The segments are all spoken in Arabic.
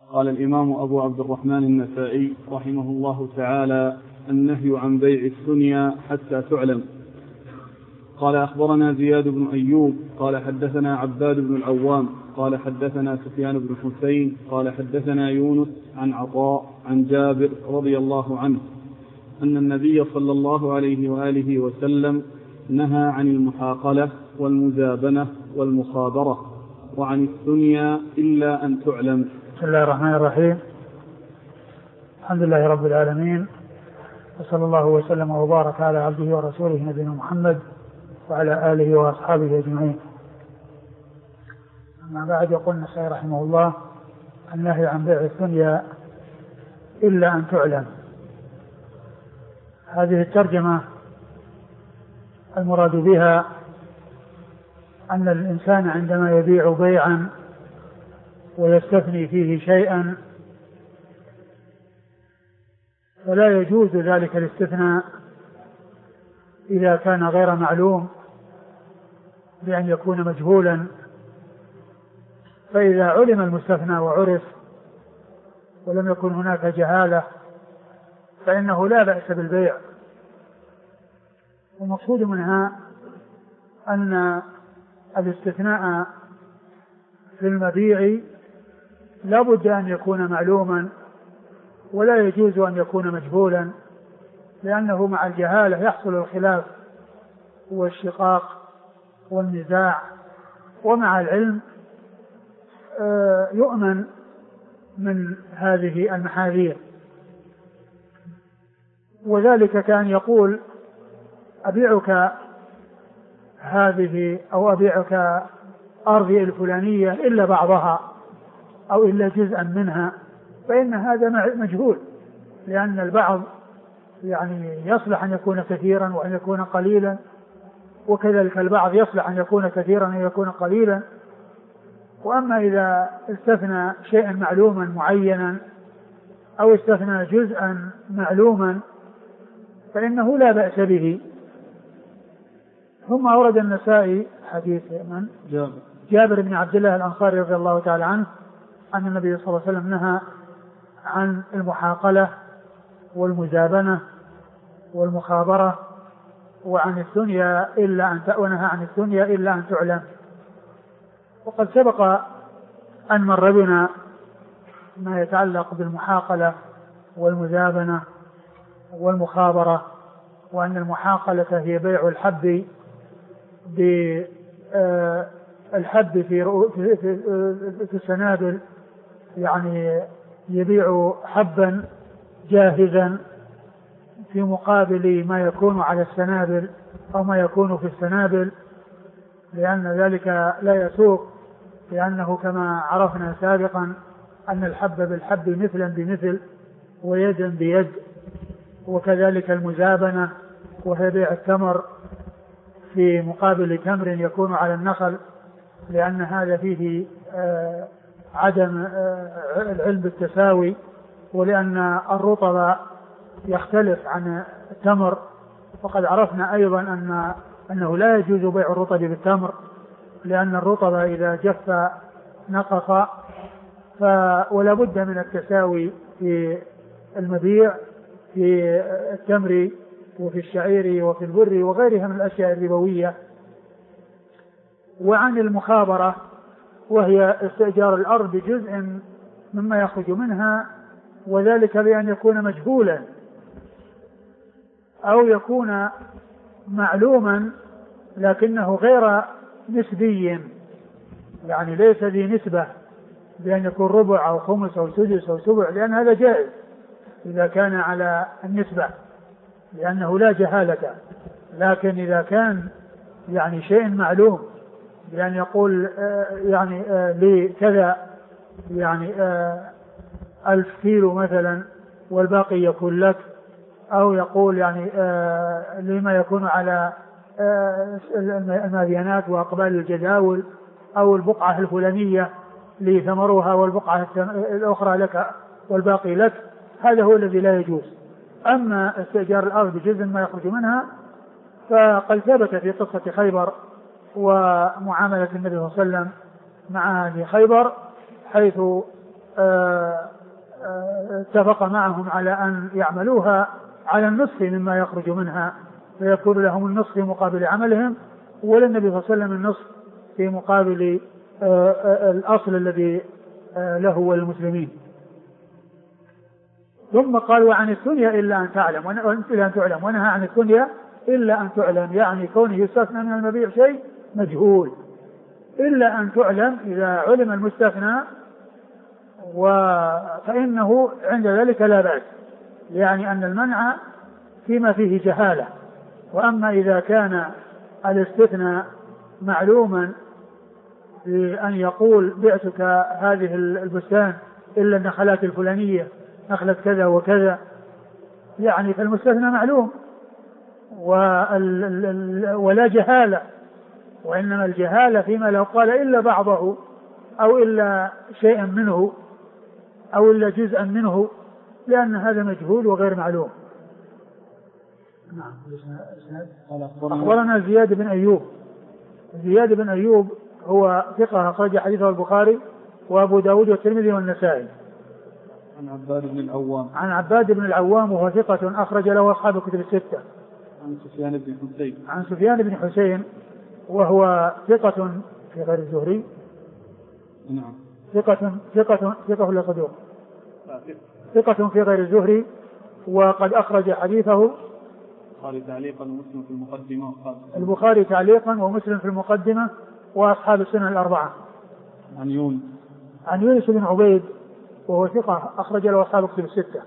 قال الإمام أبو عبد الرحمن النسائي رحمه الله تعالى: النهي عن بيع الدنيا حتى تعلم. قال أخبرنا زياد بن أيوب قال حدثنا عباد بن العوام قال حدثنا سفيان بن حسين قال حدثنا يونس عن عطاء عن جابر رضي الله عنه أن النبي صلى الله عليه وآله وسلم نهى عن المحاقلة والمزابنة والمخابرة وعن الدنيا إلا أن تعلم. بسم الله الرحمن الرحيم. الحمد لله رب العالمين، وصلى الله وسلم وبارك على عبده ورسوله نبينا محمد وعلى آله وأصحابه أجمعين. أما بعد، يقول النسائي رحمه الله: النهي عن بيع الدنيا إلا أن تعلم. هذه الترجمة المراد بها أن الإنسان عندما يبيع بيعا ويستثني فيه شيئا فلا يجوز ذلك الاستثناء إذا كان غير معلوم بأن يكون مجهولا. فإذا علم المستثنى وعرف ولم يكن هناك جهالة فإنه لا بأس بالبيع. والمقصود منها أن الاستثناء في المبيع لا بد أن يكون معلوما ولا يجوز أن يكون مجهولا، لأنه مع الجهالة يحصل الخلاف والشقاق والنزاع، ومع العلم يؤمن من هذه المحاذير. وذلك كان يقول: أبيعك هذه أو أبيعك أرضي الفلانية إلا بعضها أو إلا جزءا منها، فإن هذا مجهول، لأن البعض يعني يصلح أن يكون كثيرا وأن يكون قليلا، وكذلك البعض يصلح أن يكون كثيرا وأن يكون قليلا. وأما إذا استثنى شيئا معلوما معينا أو استثنى جزءا معلوما فإنه لا بأس به. ثم أورد النسائي حديث من؟ جابر بن عبد الله الأنصاري رضي الله تعالى عنه أن النبي صلى الله عليه وسلم نهى عن المحاقلة والمزابنة والمخابرة وعن الدنيا ونهى عن الدنيا إلا أن تعلم. وقد سبق أن مر بنا ما يتعلق بالمحاقلة والمزابنة والمخابرة، وأن المحاقلة هي بيع الحب بالحب في السنابل، يعني يبيع حبا جاهزا في مقابل ما يكون على السنابل أو ما يكون في السنابل، لأن ذلك لا يسوق، لأنه كما عرفنا سابقا أن الحب بالحب مثلا بمثل ويدا بيد. وكذلك المزابنة وهي بيع التمر في مقابل تمر يكون على النخل، لأن هذا فيه عدم العلم بالتساوي، ولأن الرطب يختلف عن التمر. وقد عرفنا أيضا أنه لا يجوز بيع الرطب بالتمر، لأن الرطب إذا جف نقص، ولا بد من التساوي في المبيع في التمر وفي الشعير وفي البر وغيرها من الأشياء الربوية. وعن المخابرة وهي استئجار الأرض بجزء مما يخرج منها، وذلك بأن يكون مجهولا أو يكون معلوما لكنه غير نسبي، يعني ليس ذي نسبة بأن يكون ربع أو خمس أو سدس أو سبع، لأن هذا جائز إذا كان على النسبة لأنه لا جهالة. لكن إذا كان يعني شيء معلوم بأن يقول يعني لي كذا، يعني 1000 كيلو مثلا والباقي يكون لك، أو يقول يعني لما يكون على الماديانات وأقبال الجداول، أو البقعة الفلانية لثمرها والبقعة الأخرى لك والباقي لك، هذا هو الذي لا يجوز. أما استئجار الأرض بجزء ما يخرج منها فقد ثبت في قصة خيبر ومعاملة النبي صلى الله عليه وسلم مع أهل خيبر، حيث اتفق معهم على أن يعملوها على النصف مما يخرج منها، فيكون لهم النصف في مقابل عملهم، وللنبي صلى الله عليه وسلم النصف في مقابل الأصل الذي له وللمسلمين. ثم قال وعن الثنيا إلا أن تعلم ونهى عن الثنيا إلا أن تعلم، يعني كونه يستثنى من المبيع شيء مجهول، إلا أن تعلم إذا علم المستثنى فإنه عند ذلك لا بأس، يعني أن المنع فيما فيه جهالة. وأما إذا كان الاستثناء معلوما بأن يقول بعتك هذه البستان إلا النخلات الفلانية نخلة كذا وكذا، يعني فالمستثنى معلوم ولا جهالة، وإنما الجهالة فيما لو قال إلا بعضه أو إلا شيئا منه أو إلا جزءا منه، لأن هذا مجهول وغير معلوم. أخبرنا زياد بن أيوب. زياد بن أيوب هو ثقة أخرج حديثه البخاري وأبو داود والترمذي والنسائي. عن عباد بن العوام. عن عباد بن العوام وهو ثقة أخرج له أصحاب الكتب الستة. عن سفيان بن حسين. عن سفيان بن حسين وهو ثقة في غير الزهري. نعم. ثقة ولا صدوق؟ ثقة في غير الزهري، وقد أخرج حديثه البخاري تعليقا ومسلم في المقدمة. البخاري تعليقا ومسلم في المقدمة وأصحاب السنن الأربعة. عن يونس بن عبيد وهو ثقة أخرج له أصحاب الكتب الستة.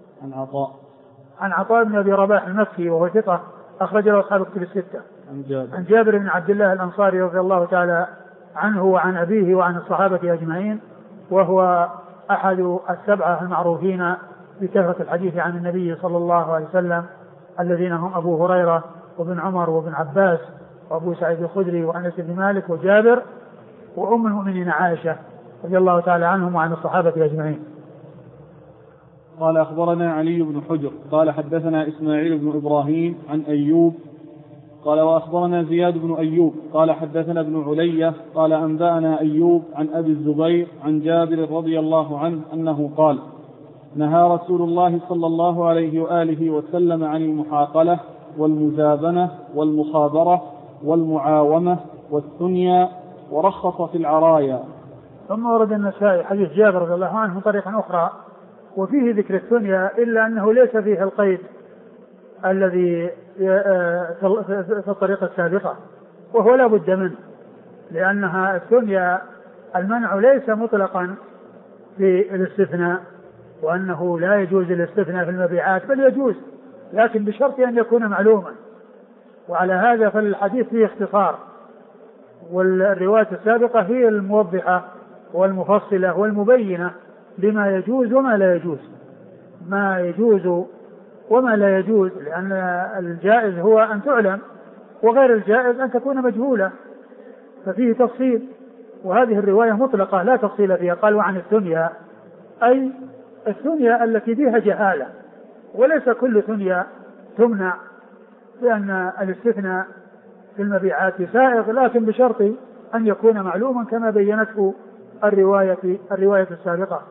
عن عطاء بن أبي رباح المكي وهو ثقة أخرج له أصحاب الكتب الستة. عن جابر بن عبد الله الأنصاري رضي الله تعالى عنه وعن أبيه وعن الصحابة أجمعين، وهو أحد السبعة المعروفين بكثرة الحديث عن النبي صلى الله عليه وسلم، الذين هم أبو هريرة وابن عمر وابن عباس وأبو سعيد الخدري وأنس بن مالك وجابر وأم المؤمنين عائشة رضي الله تعالى عنهم وعن الصحابة أجمعين. قال أخبرنا علي بن حجر قال حدثنا إسماعيل بن إبراهيم عن أيوب قال وأخبرنا زياد بن أيوب قال حدثنا ابن علية قال أنبأنا أيوب عن أبي الزبير عن جابر رضي الله عنه أنه قال نهى رسول الله صلى الله عليه وآله وسلم عن المحاقلة والمزابنة والمخابرة والمعاومة والثنيا ورخص في العرايا. ثم ورد النسائي حديث جابر رضي الله عنه طريقا أخرى وفيه ذكر الثنيا، إلا أنه ليس فيه القيد الذي في الطريقة السابقة، وهو لا بد منه، لأنها الثنيا المنع ليس مطلقا في الاستثناء، وأنه لا يجوز الاستثناء في المبيعات، بل يجوز لكن بشرط أن يكون معلوما. وعلى هذا فالحديث فيه اختصار، والرواية السابقة هي الموضحة والمفصلة والمبينة لما يجوز وما لا يجوز، ما يجوز وما لا يجوز، لأن الجائز هو أن تعلم وغير الجائز أن تكون مجهولة، ففيه تفصيل. وهذه الرواية مطلقة لا تفصيل فيها. قال وعن الثنيا أي الثنيا التي فيها جهالة، وليس كل ثنيا تمنع، لأن الاستثناء في المبيعات سائغ، لكن بشرط أن يكون معلوما كما بينته الرواية السابقة.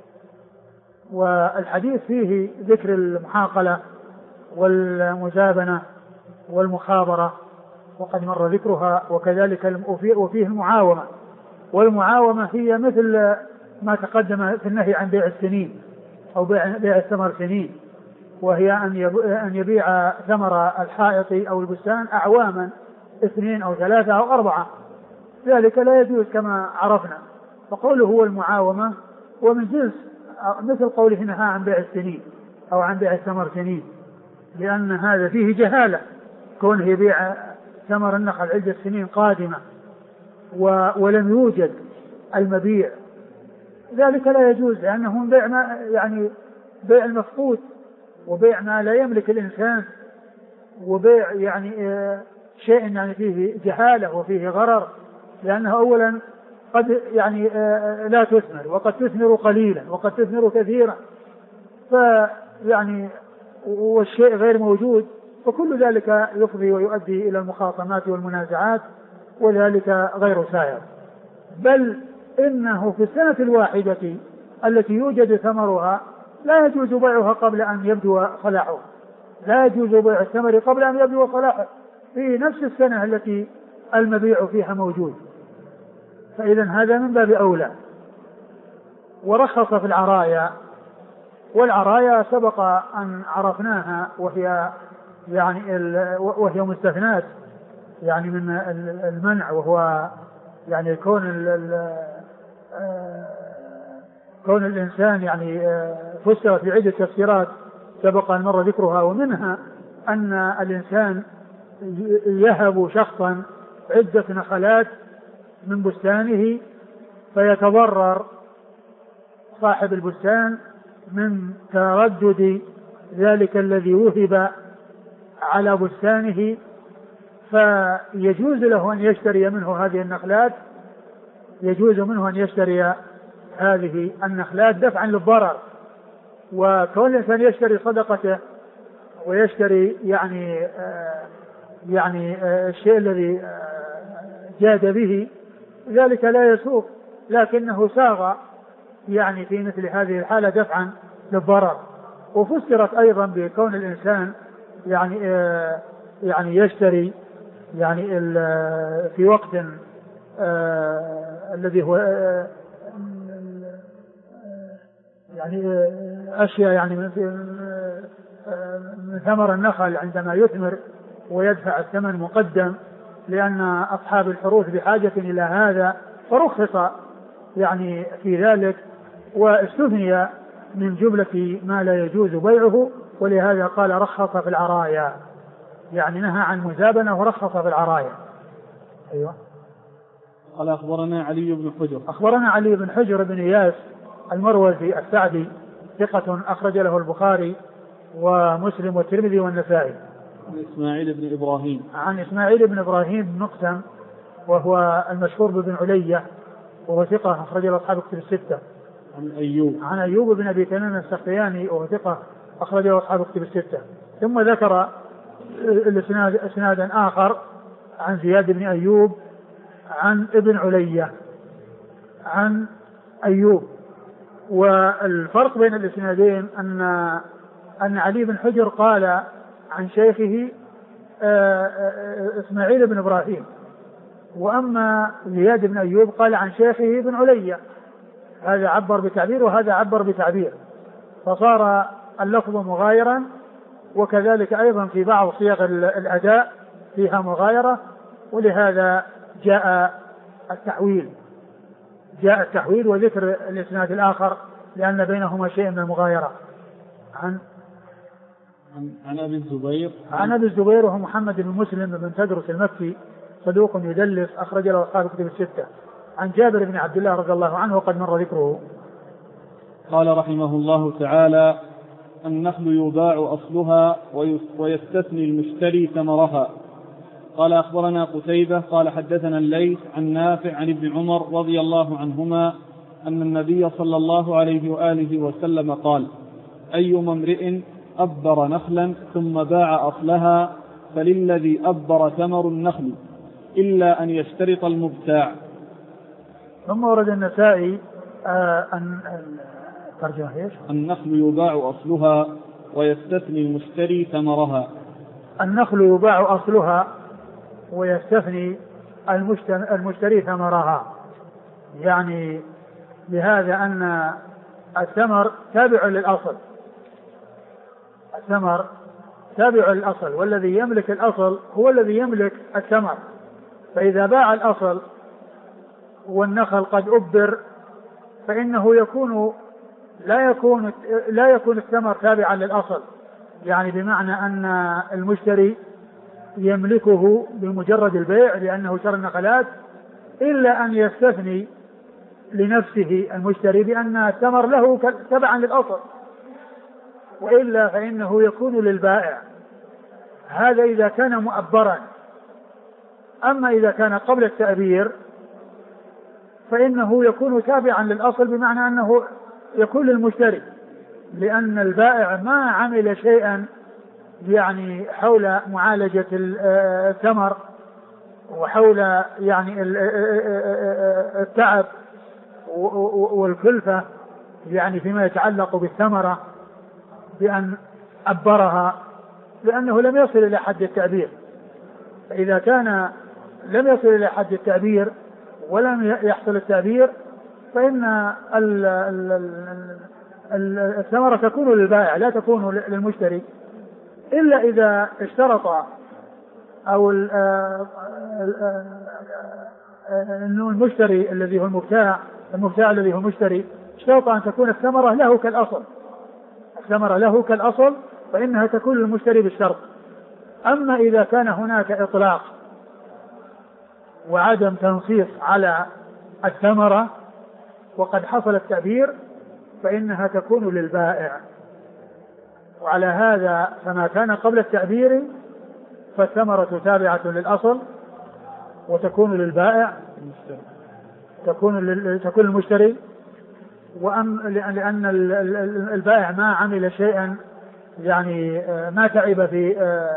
والحديث فيه ذكر المحاقلة والمزابنة والمخابرة وقد مر ذكرها، وكذلك وفيه المعاومة، والمعاومة هي مثل ما تقدم في النهي عن بيع السنين أو بيع الثمر سنين، وهي أن يبيع ثمر الحائط أو البستان أعواما 2 أو 3 أو 4، ذلك لا يجوز كما عرفنا. فقوله هو المعاومة ومن جنس مثل قوله نهى عن بيع السنين أو عن بيع الثمر سنين، لأن هذا فيه جهالة، كونه يبيع ثمر النخل عدة سنين قادمة ولم يوجد المبيع، ذلك لا يجوز، لأنه بيع يعني بيع المفقود وبيع ما لا يملك الإنسان، وبيع يعني شيء يعني فيه جهالة وفيه غرر، لأنه أولا قد يعني لا تثمر، وقد تثمر قليلا وقد تثمر كثيرا، فيعني والشيء غير موجود، وكل ذلك يفضي ويؤدي إلى المخاصمات والمنازعات، وذلك غير سائر. بل إنه في السنة الواحدة التي يوجد ثمرها لا يجوز بيعها قبل أن يبدو صلاحه، لا يجوز بيع الثمر قبل أن يبدو صلاحه في نفس السنة التي المبيع فيها موجود، فإذا هذا من باب أولى. ورخص في العرايا، والعرايا سبق أن عرفناها وهي مستثنات يعني من المنع، وهو يعني كون الإنسان يعني فسر في عدة تفسيرات سبق أن مر ذكرها، ومنها أن الإنسان يهب شخصا عدة نخلات من بستانه فيتضرر صاحب البستان من تردد ذلك الذي وهب على بستانه، فيجوز له أن يشتري منه هذه النخلات، يجوز منه أن يشتري هذه النخلات دفعا للضرر. وكون الإنسان يشتري صدقته ويشتري يعني الشيء الذي جاد به ذلك لا يسوق، لكنه ساغ يعني في مثل هذه الحالة دفعا للضرر. وفسرت أيضا بكون الإنسان يعني يشتري يعني في وقت الذي هو يعني أشياء يعني من ثمر النخل عندما يثمر ويدفع الثمن مقدم، لأن أصحاب الحروث بحاجة إلى هذا، فرخص يعني في ذلك واستثني من جملة ما لا يجوز بيعه، ولهذا قال رخص في العرايا، يعني نهى عن مزابنة ورخص في العرايا. أيوة. قال أخبرنا علي بن حجر. أخبرنا علي بن حجر بن إياس المروزي السعدي ثقة أخرج له البخاري ومسلم والترمذي والنسائي. عن إسماعيل بن إبراهيم. عن إسماعيل بن إبراهيم بن مقسم وهو المشهور بن علية وهو ثقة أخرج له أصحاب كتب الستة. عن أيوب بن أبي تميم السختياني وهو ثقة أخرج له أصحاب كتب الستة. ثم ذكر إسنادا آخر عن زياد بن أيوب عن ابن علية عن أيوب. والفرق بين الإسنادين أن علي بن حجر قال عن شيخه إسماعيل بن إبراهيم، وأما زياد بن أيوب قال عن شيخه ابن علية، هذا عبر بتعبير وهذا عبر بتعبير، فصار اللفظ مغايرا. وكذلك أيضا في بعض صيغ الأداء فيها مغايرة، ولهذا جاء التحويل وذكر الإسناد الآخر لأن بينهما شيء من المغايرة. عن أبي الزبير. عن أبي الزبير وهو محمد بن مسلم بن تدرس المكي صدوق يدلس أخرج له أصحاب كتب الستة. عن جابر بن عبد الله رضي الله عنه وقد مر ذكره. قال رحمه الله تعالى: النخل يباع أصلها ويستثني المشتري ثمرها. قال أخبرنا قتيبة قال حدثنا الليث عن نافع عن ابن عمر رضي الله عنهما أن النبي صلى الله عليه وآله وسلم قال: أيما امرئ أبر نخلا ثم باع أصلها فللذي أبر ثمر النخل إلا أن يشترط المبتاع. ثم ورد النسائي أن ترجمة إيش؟ النخل يباع أصلها ويستثني المشتري ثمرها. النخل يباع أصلها ويستثني المشتري ثمرها، يعني بهذا أن الثمر تابع للأصل، الثمر تابع للأصل، والذي يملك الأصل هو الذي يملك الثمر. فإذا باع الأصل والنخل قد أبر فإنه لا يكون الثمر تابعا للأصل، يعني بمعنى أن المشتري يملكه بمجرد البيع لأنه شرى النخلات، إلا أن يستثني لنفسه المشتري بأن الثمر له تبعا للأصل، وإلا فإنه يكون للبائع. هذا إذا كان مؤبرا. أما إذا كان قبل التأبير فإنه يكون تابعا للأصل بمعنى أنه يكون للمشتري، لأن البائع ما عمل شيئا يعني حول معالجة الثمر وحول يعني التعب والكلفة يعني فيما يتعلق بالثمرة بأن أبرها، لأنه لم يصل إلى حد التعبير. فإذا كان لم يصل إلى حد التعبير ولم يحصل التعبير فإن الثمرة تكون للبائع لا تكون للمشتري، إلا إذا اشترط أو المشتري الذي هو المبتاع الذي هو المشتري اشترط أن تكون الثمرة له كالأصل، الثمرة له كالأصل فإنها تكون للمشتري بالشرط. أما إذا كان هناك إطلاق وعدم تنصيص على الثمرة وقد حصل التعبير فإنها تكون للبائع. وعلى هذا فما كان قبل التعبير فالثمرة تابعة للأصل وتكون للبائع، تكون للمشتري. لأن البائع ما عمل شيئا يعني ما تعب في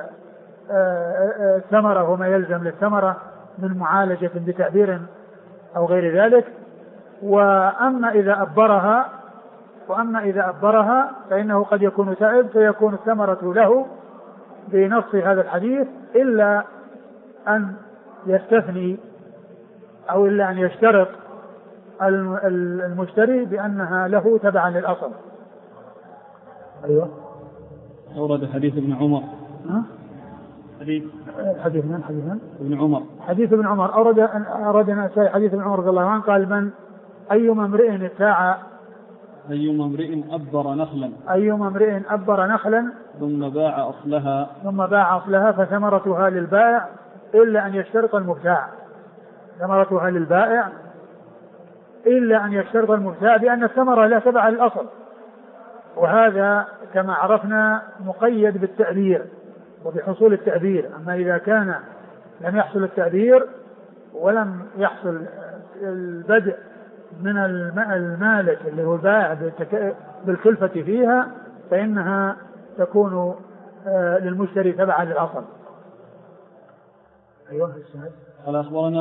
الثمرة وما يلزم للثمرة من معالجة بتعبير أو غير ذلك. وأما إذا أبرها فإنه قد يكون تعب فيكون الثمرة له بنص هذا الحديث، إلا أن يستثني أو إلا أن يشترط المشتري بأنها له تبعا للأصل. أيوة. أورد حديث ابن عمر. حديث ابن عمر. حديث ابن عمر أورد نسائي حديث ابن عمر رضي الله عنه قال: من أيما امرئ ابتاع أيما امرئ أبر نخلا ثم باع أصلها فثمرتها للبائع إلا أن يشترط المبتاع، ثمرتها للبائع إلا أن يشترط المبتاع بأن الثمرة لا تبع للأصل. وهذا كما عرفنا مقيد بالتعبير وبحصول التعبير. أما إذا كان لم يحصل التعبير ولم يحصل البدء من المالك اللي هو البائع بالكلفة فيها فإنها تكون للمشتري تبعا للأصل. أيوة. قال: أخبرنا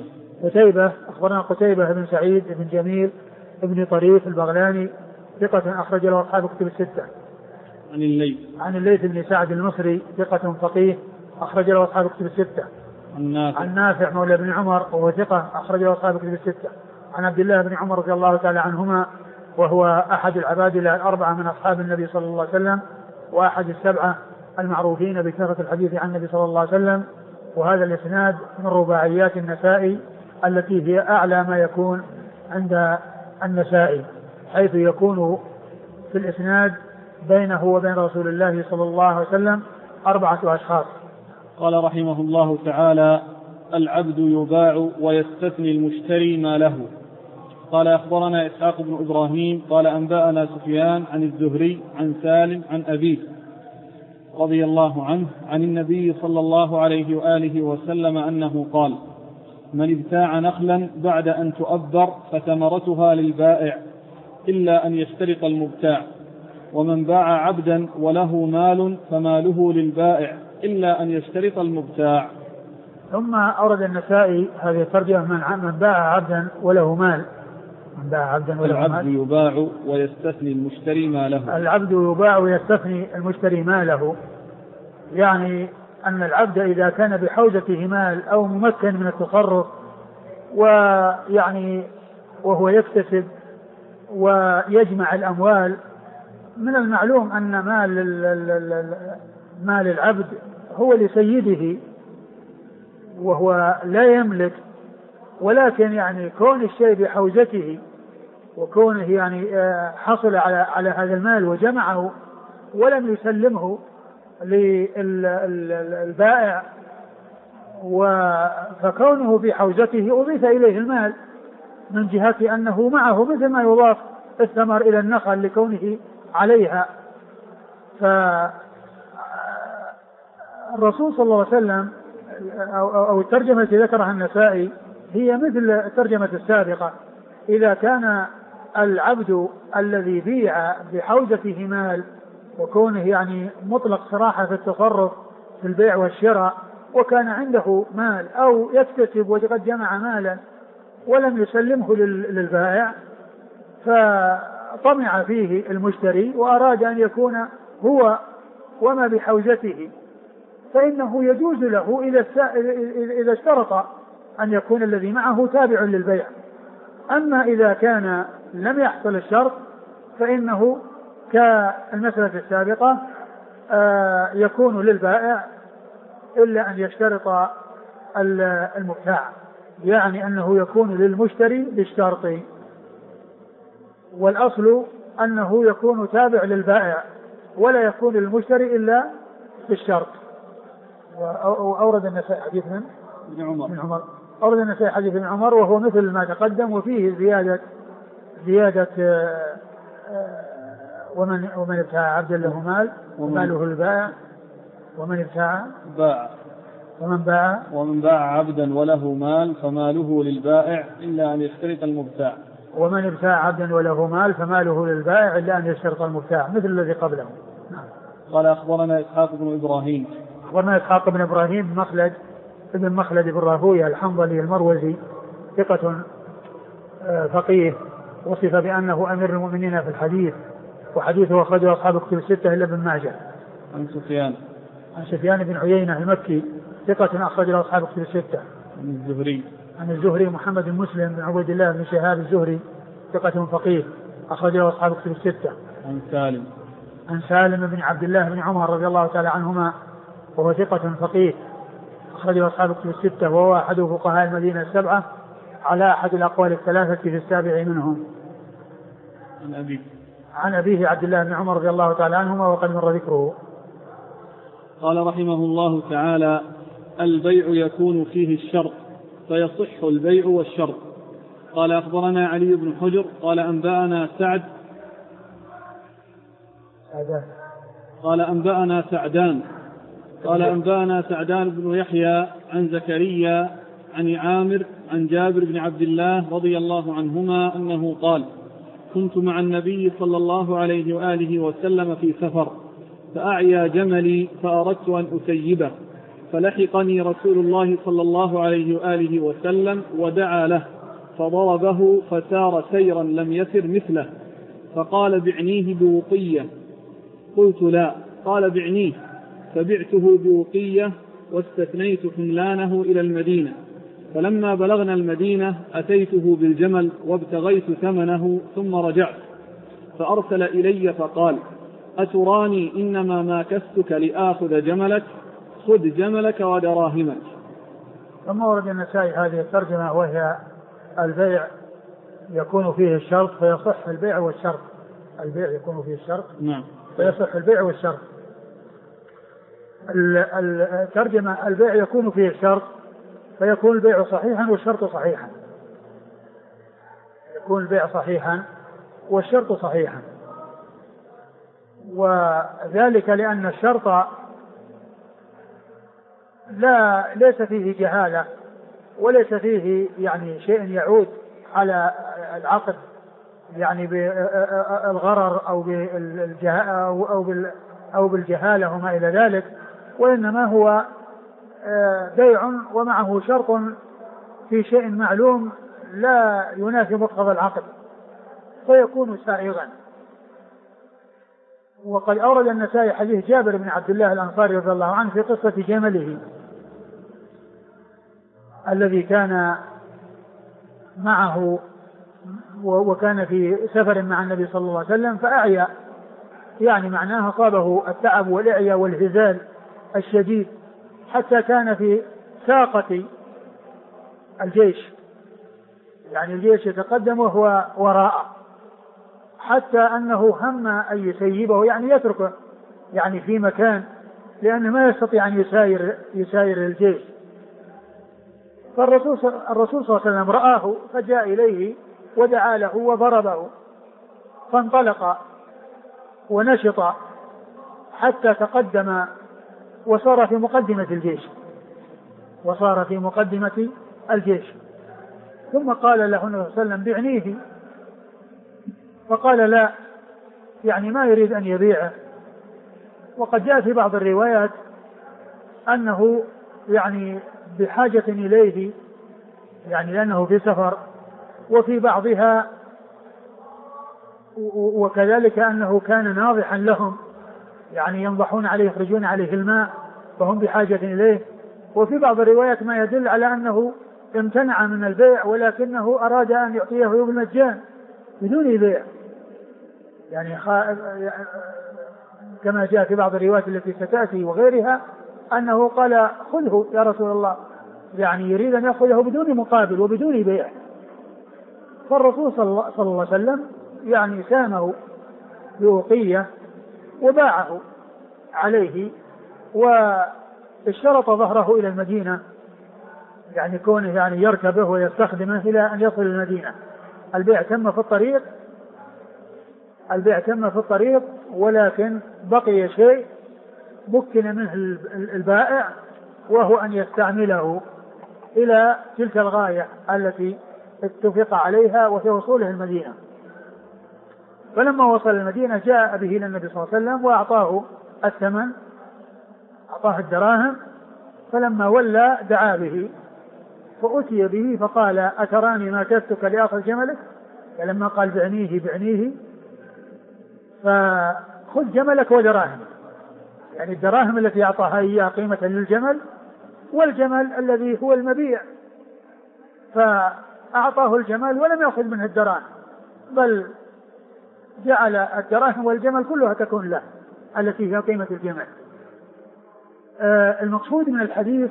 قتيبة بن سعيد بن جميل بن طريف البغلاني ثقة أخرج له أصحاب كتب الستة. عن الليث بن سعد المصري ثقة فقيه أخرج له أصحاب كتب الستة. عن نافع مولى بن عمر وهو ثقة أخرج له أصحاب كتب الستة. عن عبد الله بن عمر رضي الله تعالى عنهما وهو أحد العبادلة الأربعة من أصحاب النبي صلى الله عليه وسلم وأحد السبعة المعروفين بكثرة الحديث عن النبي صلى الله عليه وسلم. وهذا الإسناد من رباعيات النسائي التي هي أعلى ما يكون عند النسائي، حيث يكون في الإسناد بينه وبين رسول الله صلى الله عليه وسلم 4 أشخاص. قال رحمه الله تعالى: العبد يباع ويستثني المشتري ما له. قال: أخبرنا إسحاق بن إبراهيم قال: أنبأنا سفيان عن الزهري عن سالم عن أبيه رضي الله عنه عن النبي صلى الله عليه وآله وسلم أنه قال: من ابتاع نخلا بعد أن تؤبر فثمرتها للبائع إلا أن يشترط المبتاع، ومن باع عبدا وله مال فماله للبائع إلا أن يشترط المبتاع. ثم أورد النسائي هذه الترجمة: من باع عبدا وله مال. العبد يباع ويستثني المشتري ماله. العبد يباع ويستثني المشتري ماله، يعني أن العبد إذا كان بحوزته مال أو ممكن من التصرف ويعني وهو يكتسب ويجمع الأموال، من المعلوم أن مال العبد هو لسيده وهو لا يملك، ولكن يعني كون الشيء بحوزته وكونه يعني حصل على هذا المال وجمعه ولم يسلمه للبائع، فكونه بحوزته أضيف إليه المال من جهة أنه معه مثل ما يضاف الثمر إلى النخل لكونه عليها. فالرسول صلى الله عليه وسلم أو الترجمة التي ذكرها النسائي هي مثل الترجمة السابقة: إذا كان العبد الذي بيع بحوزته مال وكونه يعني مطلق صراحة في التصرف في البيع والشراء وكان عنده مال أو يكتسب وقد جمع مالا ولم يسلمه للبائع، طمع فيه المشتري وأراد أن يكون هو وما بحوزته، فإنه يجوز له إذا اشترط أن يكون الذي معه تابع للبيع. أما إذا كان لم يحصل الشرط فإنه كالمسألة السابقة يكون للبائع إلا أن يشترط المبتاع، يعني أنه يكون للمشتري بالشرط، والأصل أنه يكون تابع للبائع ولا يكون للمشتري إلا بالشرط. وأورد النسائي حديث من عمر أورد النسائي حديث ابن عمر وهو مثل ما تقدم، وفيه زيادة ومن ابتاع عبدا له مال وماله البائع، ومن باع عبدا وله مال فماله للبائع إلا أن يشترط المبتاع. ومن ابتاع عبدا وله مال فماله للبائع إلا أن يشترط المبتاع، مثل الذي قبله. قال أخبرنا إسحاق بن إبراهيم ابن مخلد بن راهويه الحنظلي المروزي ثقة فقيه، وصف بأنه أمير المؤمنين في الحديث، وحديثه أخرجه أصحاب الكتب الستة إلا ابن ماجه. عن سفيان بن عيينة المكي ثقة أخرج له أصحاب الكتب الستة. عن الزهري محمد بن مسلم بن عبيد الله بن شهاب الزهري ثقة فقيه أخرج له أصحاب الكتب الستة. عن سالم بن عبد الله بن عمر رضي الله تعالى عنهما وهو ثقة فقيه أخرج له أصحاب الكتب الستة، وهو أحد فقهاء المدينة السبعة على أحد الأقوال الثلاثة في السابع منهم. عن أبيه عبد الله بن عمر رضي الله تعالى عنهما وقد مر ذكره. قال رحمه الله تعالى: البيع يكون فيه الشرط فيصح البيع والشرط. قال أخبرنا علي بن حجر قال أنبأنا سعدان بن يحيى عن زكريا عن عامر عن جابر بن عبد الله رضي الله عنهما أنه قال: كنت مع النبي صلى الله عليه وآله وسلم في سفر فأعيا جملي فأردت أن أسيبه، فلحقني رسول الله صلى الله عليه وآله وسلم ودعا له فضربه فسار سيرا لم يسر مثله، فقال: بعنيه بوقية. قلت: لا. قال: بعنيه. فبعته بوقية واستثنيت حملانه إلى المدينة، فلما بلغنا المدينة أتيته بالجمل وابتغيت ثمنه ثم رجعت، فأرسل إلي فقال: أتراني إنما ماكستك لآخذ جملك، خذ جملك ودراهمك. ثم ورد النسائي هذه الترجمة وهي البيع يكون فيه الشرط فيصح البيع والشرط. البيع يكون فيه الشرط فيصح البيع والشرط. الترجمة البيع يكون فيه الشرط فيكون البيع صحيحا والشرط صحيحا. يكون البيع صحيحا والشرط صحيحا، وذلك لأن الشرط ليس فيه جهالة وليس فيه يعني شيء يعود على العقد يعني بالغرر أو بالجهالة وما إلى ذلك، وإنما هو بيع ومعه شرط في شيء معلوم لا ينافي مقتضى العقد فيكون سائغا. وقد أورد النسائي حديث جابر بن عبد الله الأنصاري رضي الله عنه في قصة جمله الذي كان معه وكان في سفر مع النبي صلى الله عليه وسلم فأعيا، يعني معناها أصابه التعب والإعياء والهزال الشديد حتى كان في ساقة الجيش، يعني الجيش يتقدم وهو وراءه، حتى أنه هم أن يسيبه يعني يتركه يعني في مكان لأنه ما يستطيع أن يساير الجيش. فالرسول صلى الله عليه وسلم رآه فجاء إليه ودعا له وضربه، فانطلق ونشط حتى تقدم وصار في مقدمة الجيش ثم قال له النبي صلى الله عليه وسلم: بعنيه. فقال: لا، يعني ما يريد أن يبيعه. وقد جاء في بعض الروايات أنه يعني بحاجة إليه يعني لأنه في سفر، وفي بعضها وكذلك أنه كان ناضحا لهم، يعني ينضحون عليه يخرجون عليه الماء فهم بحاجة إليه. وفي بعض الروايات ما يدل على أنه امتنع من البيع ولكنه أراد أن يعطيه بالمجان بدون بيع، يعني كما جاء في بعض الروايات التي ستأتي وغيرها أنه قال خذه يا رسول الله، يعني يريد أن يأخذه بدون مقابل وبدون بيع. فالرسول صلى الله عليه وسلم يعني سامه بوقية وباعه عليه، واشترط ظهره إلى المدينة، يعني كونه يعني يركبه ويستخدمه إلى أن يصل المدينة. البيع تم في الطريق، ولكن بقي شيء مكن منه البائع، وهو أن يستعمله إلى تلك الغاية التي اتفق عليها وفي وصوله المدينة. فلما وصل المدينة جاء به إلى النبي صلى الله عليه وسلم وأعطاه الثمن، أعطاه الدراهم. فلما ولى دعا به فأتي به فقال أتراني ما كدتك لآخذ جملك؟ فلما قال بعنيه فخذ جملك ودراهم، يعني الدراهم التي أعطاها إياه قيمة للجمل، والجمل الذي هو المبيع، فأعطاه الجمل ولم يأخذ منه الدراهم، بل جعل الدراهم والجمل كلها تكون له التي هي قيمة الجمل. المقصود من الحديث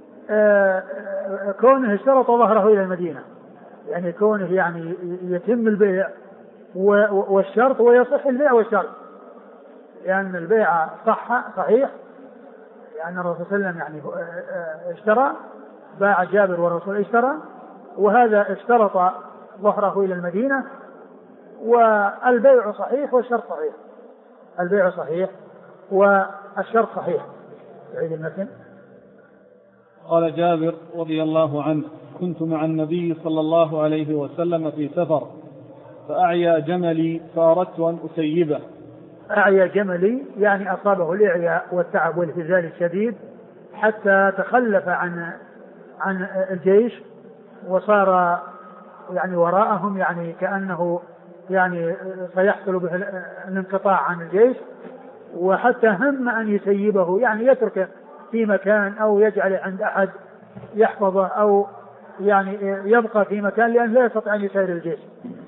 كونه اشترط ظهره إلى المدينة، يعني كونه يعني يتم البيع والشرط ويصح البيع والشرط، لأن البيع صحيح، لأن الرسول صلى الله عليه وسلم يعني اشترى، باع جابر والرسول اشترى، وهذا اشترط ظهره إلى المدينة، والبيع صحيح والشرط صحيح، البيع صحيح والشرط صحيح. يعيد المثل. قال جابر رضي الله عنه: كنت مع النبي صلى الله عليه وسلم في سفر فأعيا جملي فأردت أن أسيبه. أعيا جملي يعني أصابه الإعياء والتعب والهزال الشديد حتى تخلف عن الجيش وصار يعني وراءهم، يعني كأنه يعني سيحصل به الانقطاع عن الجيش، وحتى هم أن يسيبه، يعني يتركه في مكان أو يجعل عند أحد يحفظه، أو يعني يبقى في مكان لأن لا يستطيع أن يسير الجيش.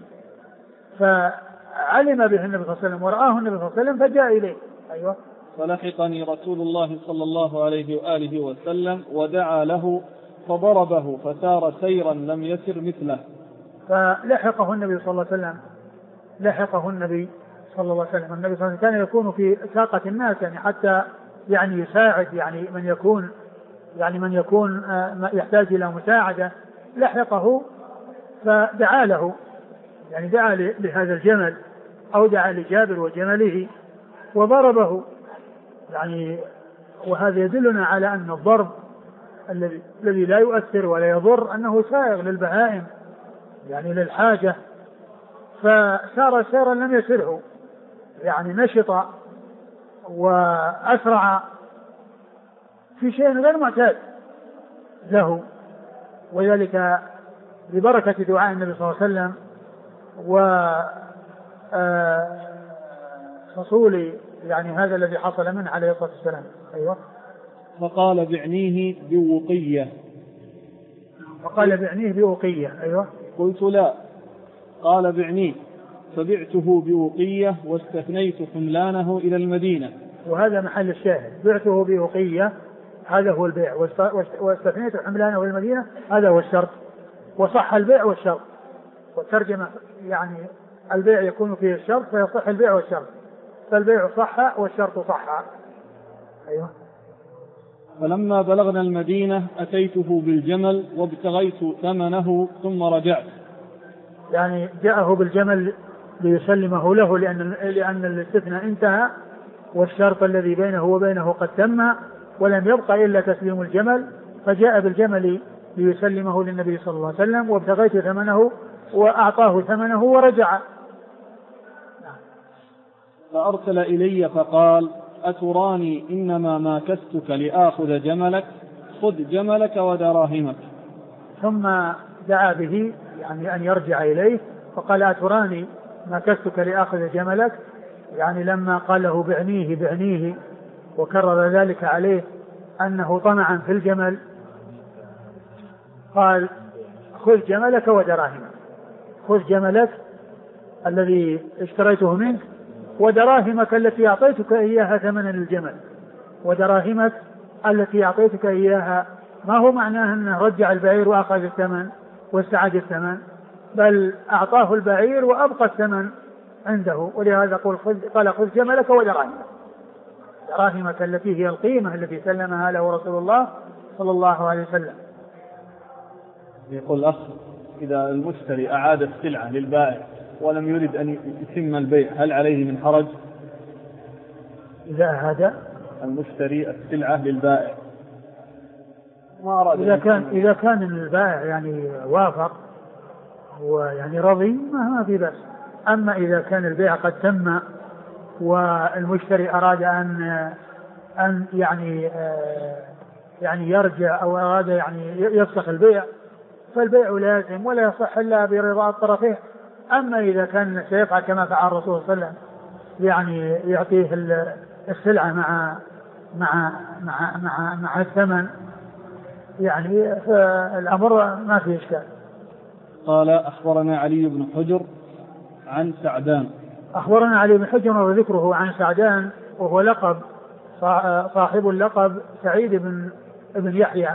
فعلم به النبي صلى الله عليه وسلم ورآه النبي صلى الله عليه وسلم فجاء إليه. أيوة. فلحقني رسول الله صلى الله عليه وآله وسلم ودعا له فضربه فسار سيرا لم يسر مثله. فلحقه النبي صلى الله عليه وسلم، النبي صلى الله عليه وسلم كان يكون في ساقة الناس، يعني حتى يعني يساعد يعني من يكون يحتاج إلى مساعدة، لحقه فدعا له، يعني دعا لهذا الجمل أو دعا لجابر وجمله وضربه، يعني وهذا يدلنا على أن الضرب الذي لا يؤثر ولا يضر أنه سائغ للبهائم، يعني للحاجة. فسار سيرا لم يسره، يعني نشط وأسرع في شيء غير معتاد له، وذلك ببركة دعاء النبي صلى الله عليه وسلم وحصول يعني هذا الذي حصل منه عليه الصلاة والسلام. أيوة. فقال بعنيه بوقية. أيوة. قلت لا. قال بعنيه، فبعته بوقية واستثنيت حملانه إلى المدينة. وهذا محل الشاهد، بعته بوقية هذا هو البيع، واستثنيت حملانه إلى المدينة هذا هو الشرط، وصح البيع والشرط. والترجمة يعني البيع يكون فيه الشرط فيصح البيع والشرط، فالبيع صح والشرط صح. أيوة. فلما بلغنا المدينة أتيته بالجمل وابتغيت ثمنه ثم رجعت. يعني جاءه بالجمل ليسلمه له لأن الاستثناء انتهى والشرط الذي بينه وبينه قد تم ولم يبقى إلا تسليم الجمل، فجاء بالجمل ليسلمه للنبي صلى الله عليه وسلم، وابتغيت ثمنه وأعطاه ثمنه ورجع. فأرسل إلي فقال: أتراني إنما ما كستك لآخذ جملك، خذ جملك ودراهمك. ثم دعا به يعني أن يرجع إليه، فقال: أتراني مكثتك لآخذ جملك، يعني لما قال له بعنيه وكرر ذلك عليه أنه طمعا في الجمل، قال خذ جملك ودراهمك، خذ جملك الذي اشتريته منك ودراهمك التي أعطيتك إياها ثمنا للجمل، ودراهمك التي أعطيتك إياها. ما هو معناه أنه رجع البعير وأخذ الثمن واستعاد الثمن، بل أعطاه البعير وأبقى الثمن عنده. ولهذا قال خذ جملك ودراهمك، دراهمك التي هي القيمة التي سلمها له رسول الله صلى الله عليه وسلم. يقول الأخ: إذا المشتري أعاد السلعة للبائع ولم يرد أن يتم البيع هل عليه من حرج؟ إذا أعاد المشتري السلعة للبائع ما أراد إذا كان البائع يعني وافق ويعني رضي ما في بأس. أما إذا كان البيع قد تم والمشتري أراد أن يعني يرجع أو أراد يعني يفسخ البيع، فالبيع لازم ولا يصح إلا برضا الطرفين. أما إذا كان سيفعل كما فعل الرسول صلى الله عليه وسلم، يعني يعطيه السلعة مع الثمن، يعني الأمر ما فيه إشكال. قال: أخبرنا علي بن حجر عن سعدان. أخبرنا علي بن حجر وذكره عن سعدان، وهو لقب صاحب اللقب سعيد بن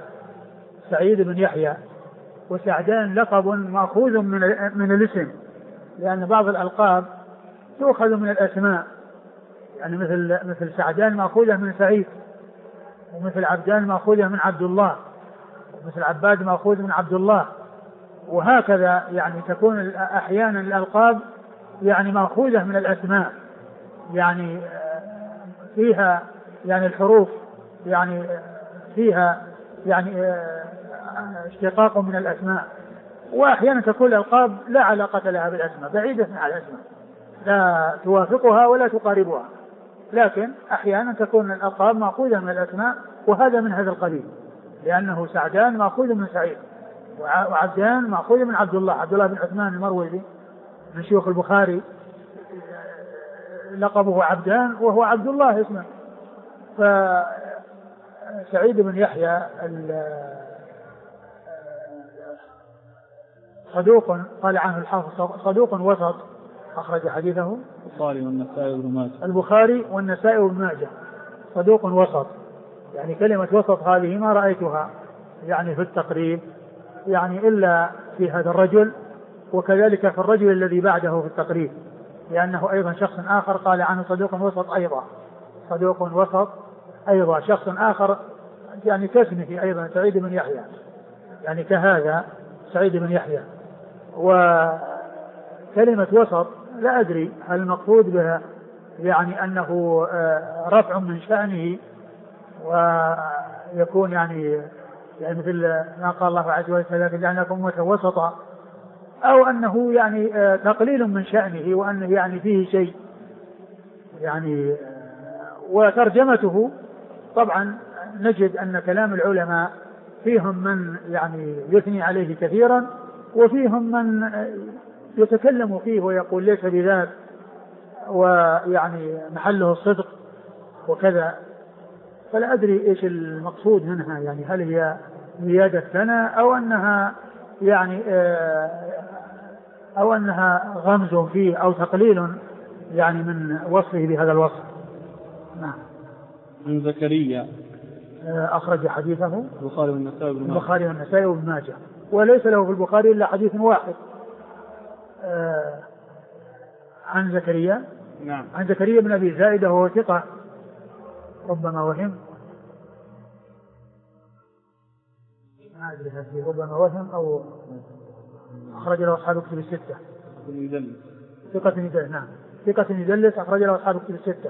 يحيى. وسعدان لقب مأخوذ من الاسم، لأن بعض الألقاب تؤخذ من الأسماء، يعني مثل سعدان مأخوذة من سعيد، ومثل عبدان مأخوذة من عبد الله، ومثل عباد مأخوذ من عبد الله، وهكذا يعني تكون أحيانا الألقاب يعني مأخوذة من الأسماء، يعني فيها يعني الحروف يعني فيها يعني اشتقاق من الأسماء، وأحيانا تكون الألقاب لا علاقة لها بالأسماء، بعيدة عن الأسماء لا توافقها ولا تقاربها، لكن أحيانا تكون الألقاب مأخوذة من الأسماء، وهذا من هذا القبيل، لأنه سعدان مأخوذ من سعيد، وعبدان مأخوذ من عبد الله بن عثمان المروزي من شيوخ البخاري، لقبه عبدان وهو عبد الله اسمه. فسعيد بن يحيى صدوق قال عنه الحافظ صدوق وسط، أخرج حديثه البخاري والنسائي وابن ماجه. صدوق وسط، يعني كلمة وسط هذه ما رأيتها يعني في التقريب يعني إلا في هذا الرجل، وكذلك في الرجل الذي بعده في التقريب، لأنه أيضا شخص آخر قال عنه صدوق وسط أيضا شخص آخر يعني كاسمه أيضا سعيد بن يحيى، يعني كهذا سعيد بن يحيى. وكلمة وسط لا أدري هل المقصود بها يعني أنه رفع من شأنه ويكون يعني مثل ما قال الله عز وجل جعلناكم أمة وسطا، أو أنه يعني تقليل من شأنه وأنه يعني فيه شيء يعني. وترجمته طبعا نجد أن كلام العلماء فيهم من يعني يثني عليه كثيرا، وفيهم من يتكلم فيه ويقول ليس بذاك، ويعني محله الصدق وكذا. فلا أدري إيش المقصود منها، يعني هل هي زيادة سنة أو أنها غمز فيه أو تقليل يعني من وصفه بهذا الوصف. نعم. عن زكريا أخرج حديثه البخاري والنسائي وابن ماجه، وليس له في البخاري إلا حديث واحد. عن زكريا نعم. عن زكريا بن أبي زائدة وهو ثقة ربما وهم، ما أدري هل ربما وهم أو أخرج له أصحاب كتب الستة. ثقة يدلس. نعم ثقة يدلس، أخرج له أصحاب كتب الستة.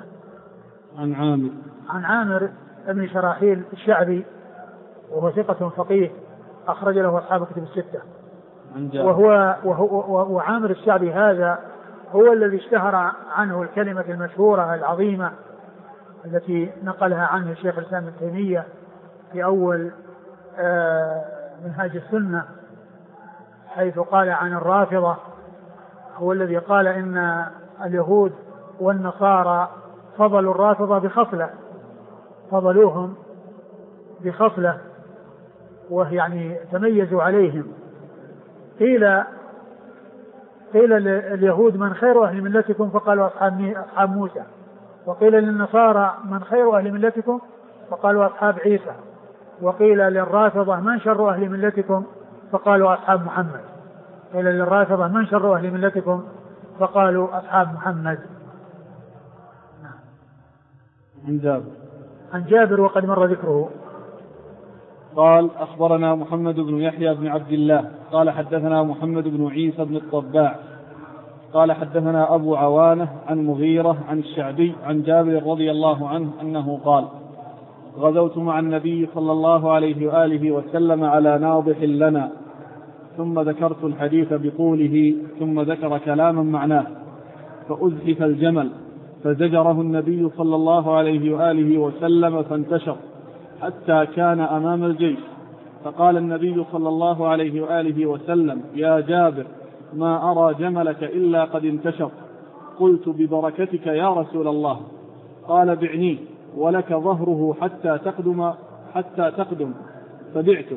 عن عامر ابن شراحيل الشعبي وهو ثقة فقيه، أخرج له أصحاب كتب الستة. وهو عامر الشعبي هذا هو الذي اشتهر عنه الكلمة المشهورة العظيمة التي نقلها عنه الشيخ الإسلام ابن تيمية في أول منهاج السنة، حيث قال عن الرافضة هو الذي قال إن اليهود والنصارى فضلوا الرافضة بخصلة، فضلوهم بخصلة وهي يعني تميزوا عليهم. قيل اليهود من خير أهل ملتكم فقالوا أصحاب موسى، وقيل للنصارى من خير أهل ملتكم فقالوا أصحاب عيسى، وقيل للرافضة من شر أهل ملتكم فقالوا أصحاب محمد. قيل للرافضة من شر أهل ملتكم فقالوا أصحاب محمد. عن جابر وقد مر ذكره. قال أخبرنا محمد بن يحيى بن عبد الله قال حدثنا محمد بن عيسى بن الطباع قال حدثنا أبو عوانة عن مغيرة عن الشعبي عن جابر رضي الله عنه أنه قال غزوت مع النبي صلى الله عليه وآله وسلم على ناضح لنا، ثم ذكرت الحديث بطوله ثم ذكر كلاما معناه، فأزحف الجمل فزجره النبي صلى الله عليه وآله وسلم فانتشر حتى كان أمام الجيش، فقال النبي صلى الله عليه وآله وسلم يا جابر ما أرى جملك إلا قد انتشر. قلت ببركتك يا رسول الله. قال بعنيه ولك ظهره حتى تقدم فبعته،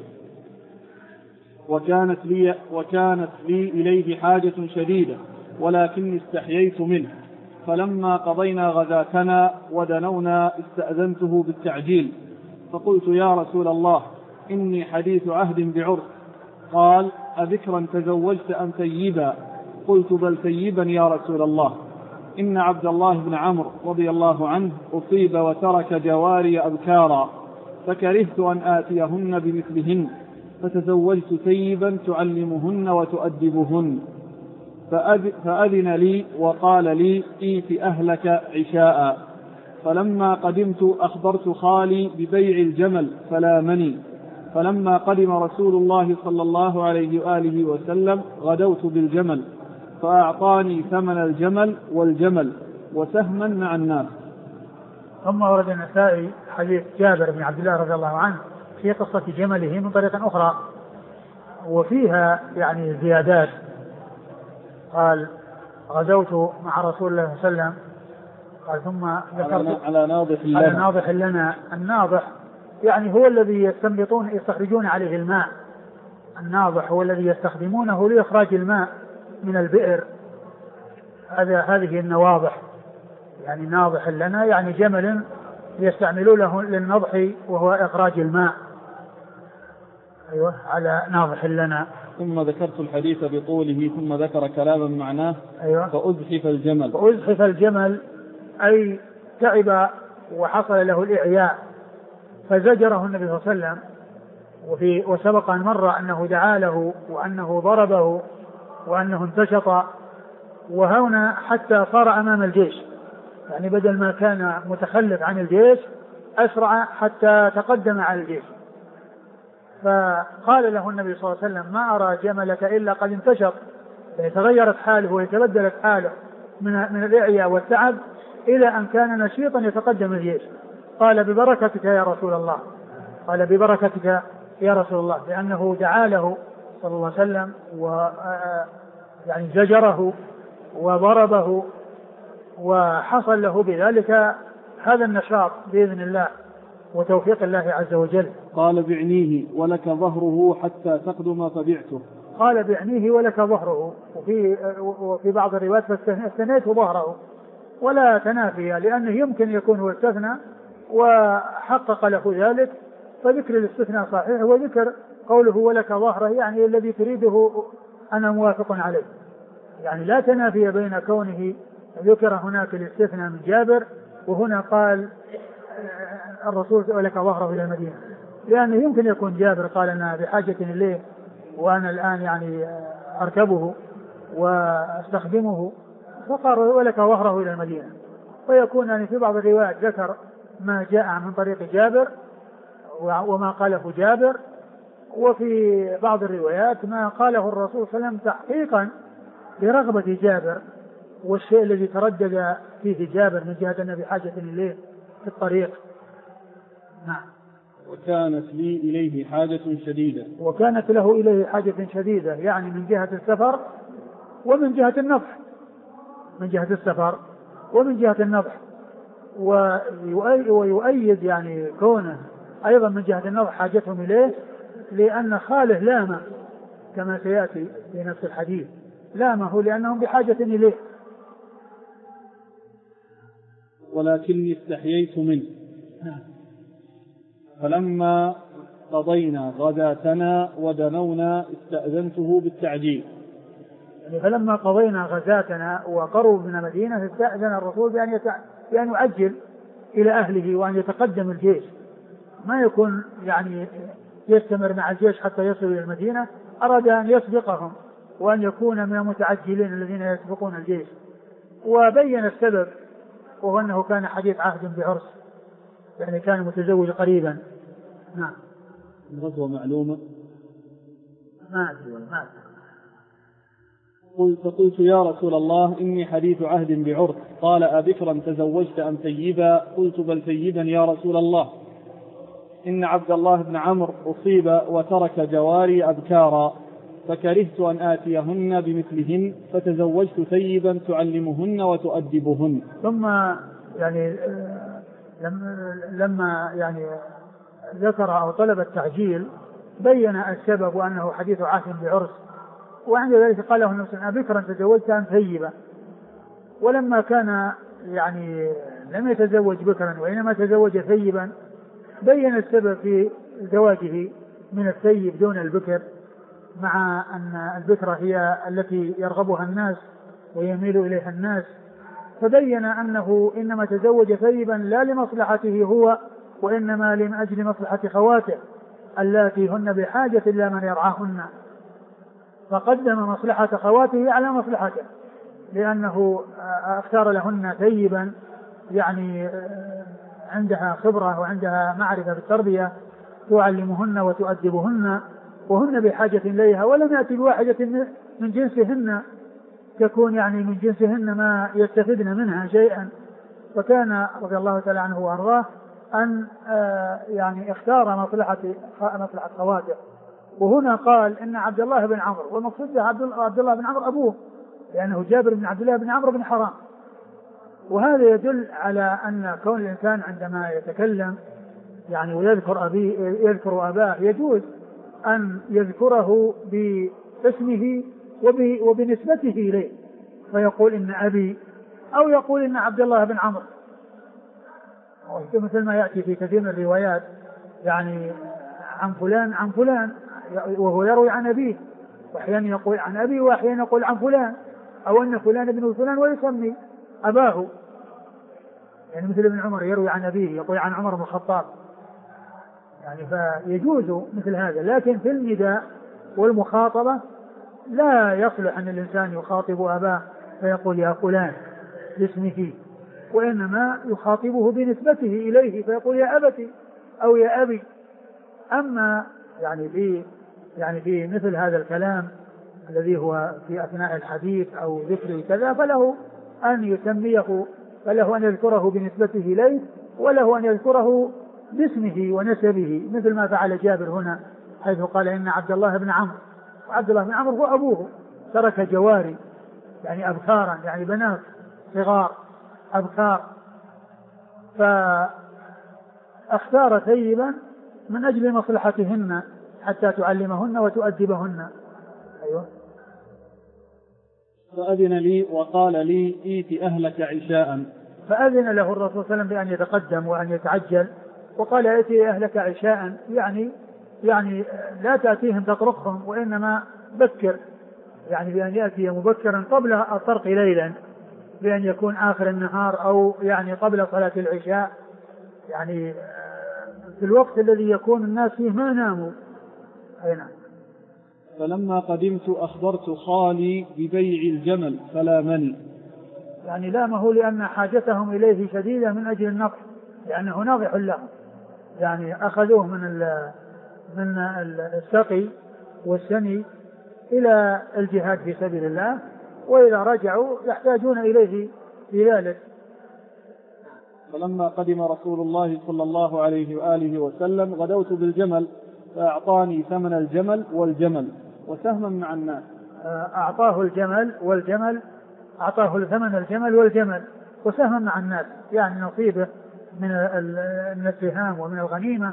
وكانت لي إليه حاجة شديدة ولكني استحييت منه، فلما قضينا غزاتنا ودنونا استأذنته بالتعجيل، فقلت يا رسول الله إني حديث عهد بعرس. قال أذكرا تزوجت أم ثيبا؟ قلت بل ثيبا يا رسول الله، إن عبد الله بن عمرو رضي الله عنه أصيب وترك جواري أبكارا، فكرهت أن آتيهن بمثلهن، فتزوجت ثيبا تعلمهن وتؤدبهن. فأذن لي وقال لي إيت أهلك عشاء. فلما قدمت أخبرت خالي ببيع الجمل فلامني، فلما قدم رسول الله صلى الله عليه وآله وسلم غدوت بالجمل، فأعطاني ثمن الجمل والجمل وسهما مع الناس. ثم ورد النسائي حديث جابر بن عبد الله رضي الله عنه في قصة جمله من طريق أخرى، وفيها يعني زيادات. قال غزوت مع رسول الله صلى الله عليه وسلم، قال ثم ذكرت على ناضح لنا. الناضح يعني هو الذي يستخرجون عليه الماء. الناضح هو الذي يستخدمونه لإخراج الماء من البئر. هذه النواضح، يعني ناضح لنا يعني جمل يستعملونه للنضح وهو إخراج الماء. أيوة على ناضح لنا. ثم ذكرت الحديث بطوله ثم ذكر كلاما معناه. أيوة. فأزحف الجمل أي تعب وحصل له الإعياء، فزجره النبي صلى الله عليه وسلم. وسبق أن مر أنه دعا له وأنه ضربه وأنه انتشط، وهنا حتى صار أمام الجيش، يعني بدل ما كان متخلف عن الجيش أسرع حتى تقدم على الجيش. فقال له النبي صلى الله عليه وسلم ما أرى جملك إلا قد انتشط، يعني تغيرت حاله وتبدلت حاله من الإعياء والتعب إلى أن كان نشيطا يتقدم الجيش. قال ببركتك يا رسول الله، قال ببركتك يا رسول الله، لأنه دعا له صلى الله عليه وسلم يعني زجره وضربه، وحصل له بذلك هذا النشاط بإذن الله وتوفيق الله عز وجل. قال بعنيه ولك ظهره حتى تقدم فبعته. قال بعنيه ولك ظهره، وفي بعض الروايات فاستثنيت ظهره، ولا تنافي، لأنه يمكن يكون هو استثنى وحقق له ذلك، فذكر الاستثناء صحيح، وذكر قوله ولك ظهره يعني الذي تريده أنا موافق عليه، يعني لا تنافي بين كونه ذكر هناك الاستثناء من جابر وهنا قال الرسول ولك ظهره إلى المدينة، لأنه يمكن يكون جابر قال أنا بحاجة إليه وأنا الآن يعني أركبه واستخدمه، فقال ولك ظهره إلى المدينة، ويكون يعني في بعض الروايات ذكر ما جاء من طريق جابر وما قاله جابر، وفي بعض الروايات ما قاله الرسول صلى الله عليه وسلم تحقيقا لرغبة جابر والشيء الذي تردد فيه جابر من جهة أن بحاجة إليه في الطريق. نعم. وكانت لي إليه حاجة شديدة. وكانت له إليه حاجة شديدة يعني من جهة السفر، ومن جهة النضح، من جهة السفر ومن جهة النضح. ويؤيد يعني كونه أيضا من جهة النضح حاجتهم إليه، لأن خاله لامه كما سيأتي في نفس الحديث، لامه لأنهم بحاجة إليه. ولكني استحييت منه فلما قضينا غداتنا ودنونا استأذنته بالتعجيل. يعني فلما قضينا غزاتنا وقربوا من المدينة استأذن الرسول بأن يعجل إلى أهله وأن يتقدم الجيش، ما يكون يعني يستمر مع الجيش حتى يصل إلى المدينة، أراد أن يسبقهم وأن يكون من المتعجلين الذين يسبقون الجيش. وبين السبب وهو أنه كان حديث عهد بعرس، يعني كان متزوج قريبا. نعم. الغزوة معلومة. ما فقلت يا رسول الله إني حديث عهد بعرس. قال أبكرا تزوجت أم ثيبا؟ قلت بل ثيبا يا رسول الله. إن عبد الله بن عمرو أصيب وترك جواري أبكارا فكرهت أن آتيهن بمثلهن فتزوجت ثيبا تعلمهن وتؤدبهن. ثم يعني لما يعني ذكر أو طلب التعجيل بين السبب وأنه حديث عهد بعرس، وعند ذلك قال له النبي أبكرا تزوجت أم ثيبا؟ ولما كان يعني لم يتزوج بكرا وإنما تزوج ثيبا بين السبب في زواجه من الثيب دون البكر، مع أن البكرة هي التي يرغبها الناس ويميل إليها الناس، فبين أنه إنما تزوج ثيبا لا لمصلحته هو وإنما لأجل مصلحة خواته اللاتي هن بحاجة إلى من يرعاهن، فقدم مصلحة خواته على مصلحته لأنه اختار لهن ثيبا يعني عندها خبرة وعندها معرفة بالتربية تعلمهن وتؤدبهن وهن بحاجة إليها، ولم يأتي بواحدة من جنسهن تكون يعني من جنسهن ما يستفدن منها شيئا. فكان رضي الله تعالى عنه وأرضاه أن يعني اختار مصلحة خواته. وهنا قال إن عبد الله بن عمرو، والمقصود عبد الله بن عمرو أبوه لأنه جابر بن عبد الله بن عمرو بن حرام. وهذا يدل على أن كون الإنسان عندما يتكلم يعني ويذكر أباه يجوز أن يذكره باسمه وبنسبته إليه، فيقول إن أبي أو يقول إن عبد الله بن عمرو، مثل ما يأتي في كثير من الروايات يعني عن فلان وهو يروي عن أبيه، وأحيانا يقول عن أبي وأحيانا يقول عن فلان، أو أن فلان ابن فلان ويسمي أباه، يعني مثل ابن عمر يروي عن أبيه يقول عن عمر بن الخطاب، يعني فيجوز مثل هذا. لكن في النداء والمخاطبة لا يصلح أن الإنسان يخاطب أباه فيقول يا فلان باسمه، وإنما يخاطبه بنسبته إليه فيقول يا أبتي أو يا أبي. أما يعني في مثل هذا الكلام الذي هو في أثناء الحديث أو ذكره كذا فله أن يسميه، فله أن يذكره بنسبته إليه وله أن يذكره باسمه ونسبه، مثل ما فعل جابر هنا حيث قال إن عبد الله بن عمرو، وعبد الله بن عمرو هو أبوه ترك جواري يعني أبكارا يعني بنات صغار أبكار، فاختار ثيبا من أجل مصلحتهن حتى تعلمهن وتؤدبهن. أيوة. فأذن لي وقال لي إيت أهلك عشاء، فأذن له الرسول صلى الله عليه وسلم بأن يتقدم وأن يتعجل، وقال إيت أهلك عشاء يعني لا تأتيهم تطرقهم وإنما بكر، يعني بأن يأتي مبكرا قبل الطرق ليلا، بأن يكون آخر النهار أو يعني قبل صلاة العشاء، يعني في الوقت الذي يكون الناس فيه ما ناموا. أين. فلما قدمت أخبرت خالي ببيع الجمل فلامني، يعني لامه لأن حاجتهم إليه شديدة من أجل النقص، لأنه ناضح لهم، يعني أخذوه من السقي والسني إلى الجهاد في سبيل الله، وإذا رجعوا يحتاجون إليه في ذلك. فلما قدم رسول الله صلى الله عليه وآله وسلم غدوت بالجمل فأعطاني ثمن الجمل والجمل وسهما مع الناس. أعطاه الجمل والجمل أعطاه ثمن الجمل والجمل وسهم مع الناس، يعني نصيبه من السهام ومن الغنيمة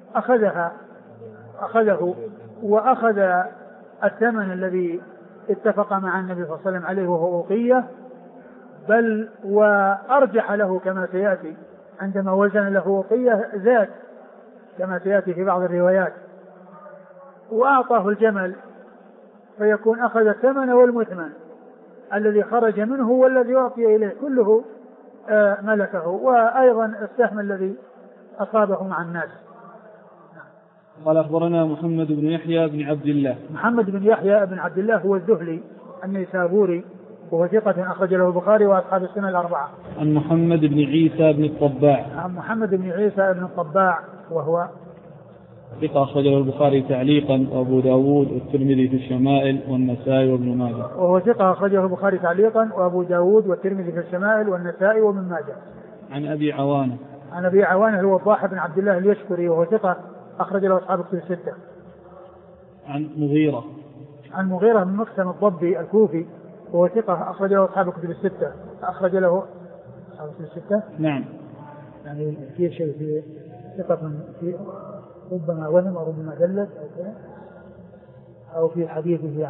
أخذه وأخذ الثمن الذي اتفق مع النبي صلى الله عليه وسلم عليه وهو أوقية، بل وأرجح له كما سيأتي عندما وزن له أوقية زاد كما سيأتي في بعض الروايات، وأعطاه الجمل فيكون أخذ الثمن والمثمن الذي خرج منه والذي أعطي إليه كله ملكه، وأيضا السهم الذي أصابه مع الناس. قال أخبرنا محمد بن يحيى بن عبد الله. محمد بن يحيى بن عبد الله هو الذهلي النيسابوري وهو ثقة أخرج له البخاري وأصحاب السنة الأربعة. عن محمد بن عيسى بن الطباع. عن محمد بن عيسى بن الطباع وهو ثقة أخرج له البخاري تعليقا وأبو داود والترمذي في الشمائل والنسائي وابن ماجه. وهو ثقة أخرجه البخاري تعليقا وأبو داود والترمذي في الشمائل والنسائي وابن ماجه. عن أبي عوانة. عن أبي عوانة هو الضاحى بن عبد الله اليشكري وهو ثقة أخرج له أصحاب الكتب الستة. عن مغيرة. عن مغيرة بن مقسم الضبي الكوفي وهو ثقة أخرج له أصحاب الكتب الستة. أخرج له أصحاب الكتب الستة. نعم. يعني في شيء في ثقة في ربما وهم أو ربما دلت أو كذا أو في حديثه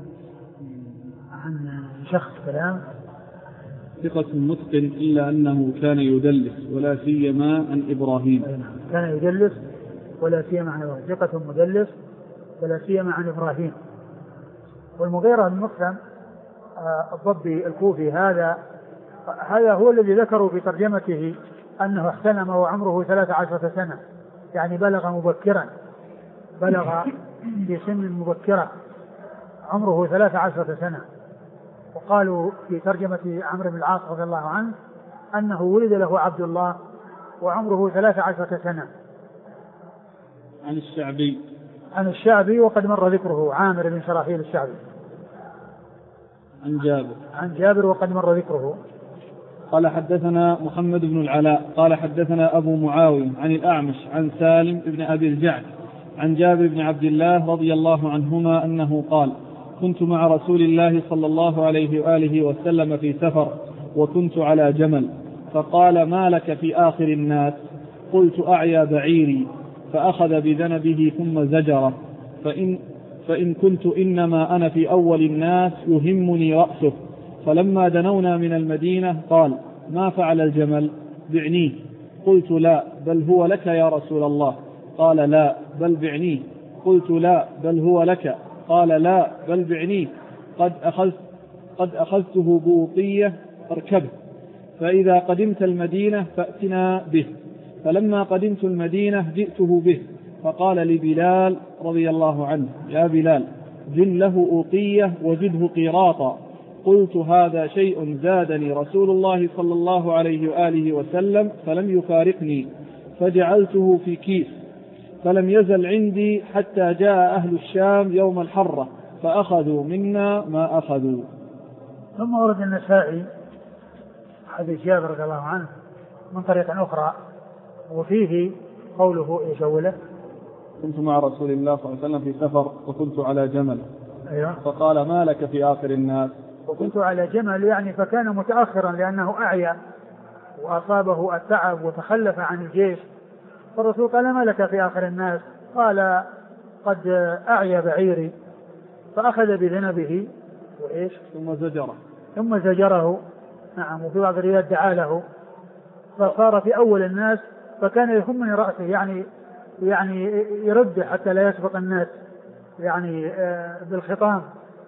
عن شخص كلام. ثقة متقن إلا أنه كان يدلس ولا سيما عن إبراهيم. كان يدلس ولا سيما عن إبراهيم. ثقة مدلس ولا سيما عن إبراهيم. والمغيرة بن مقسم الضبي الكوفي هذا هو الذي ذكروا في ترجمته أنه احتلم وعمره 13 سنة، يعني بلغ مبكرا، بلغ في سن مبكرة عمره 13 سنة. وقالوا في ترجمة عمرو بن العاص رضي الله عنه أنه ولد له عبد الله وعمره 13 سنة. عن الشعبي. عن الشعبي وقد مر ذكره، عامر بن شراحيل الشعبي. عن جابر. عن جابر وقد مر ذكره. قال حدثنا محمد بن العلاء قال حدثنا أبو معاوية عن الأعمش عن سالم بن أبي الجعد عن جابر بن عبد الله رضي الله عنهما أنه قال: كنت مع رسول الله صلى الله عليه وآله وسلم في سفر وكنت على جمل، فقال: ما لك في آخر الناس؟ قلت: أعيا بعيري. فأخذ بذنبه ثم زجره، فإن كنت إنما أنا في أول الناس يهمني رأسه. فلما دنونا من المدينة قال: ما فعل الجمل؟ بعنيه. قلت: لا، بل هو لك يا رسول الله. قال: لا، بل بعنيه. قلت: لا، بل هو لك. قال: لا، بل بعنيه. قد أخذته بوطية فاركبه، فإذا قدمت المدينة فأتنا به. فلما قدمت المدينة جئته به، فقال لبلال رضي الله عنه: يا بلال، زن له أوقية وزده قيراطا. قلت: هذا شيء زادني رسول الله صلى الله عليه وآله وسلم فلم يفارقني، فجعلته في كيس، فلم يزل عندي حتى جاء أهل الشام يوم الحرة فأخذوا منا ما أخذوا. ثم ورد النسائي حديث جابر رضي الله عنه من طريقة أخرى وفيه قوله إيش أوله؟ كنت مع رسول الله صلى الله عليه وسلم في سفر وكنت على جمل. أيوة. فقال: ما لك في آخر الناس؟ وكنت على جمل، يعني فكان متأخرا لأنه أعيا وأصابه التعب وتخلف عن الجيش. فالرسول قال: ما لك في آخر الناس؟ قال: قد أعيا بعيري. فأخذ بذنبه وإيش؟ ثم زجره. نعم. وفي بعض الروايات دعا له، فصار في أول الناس، فكان يهمني رأسه، يعني يرد حتى لا يسبق الناس، يعني بالخطام،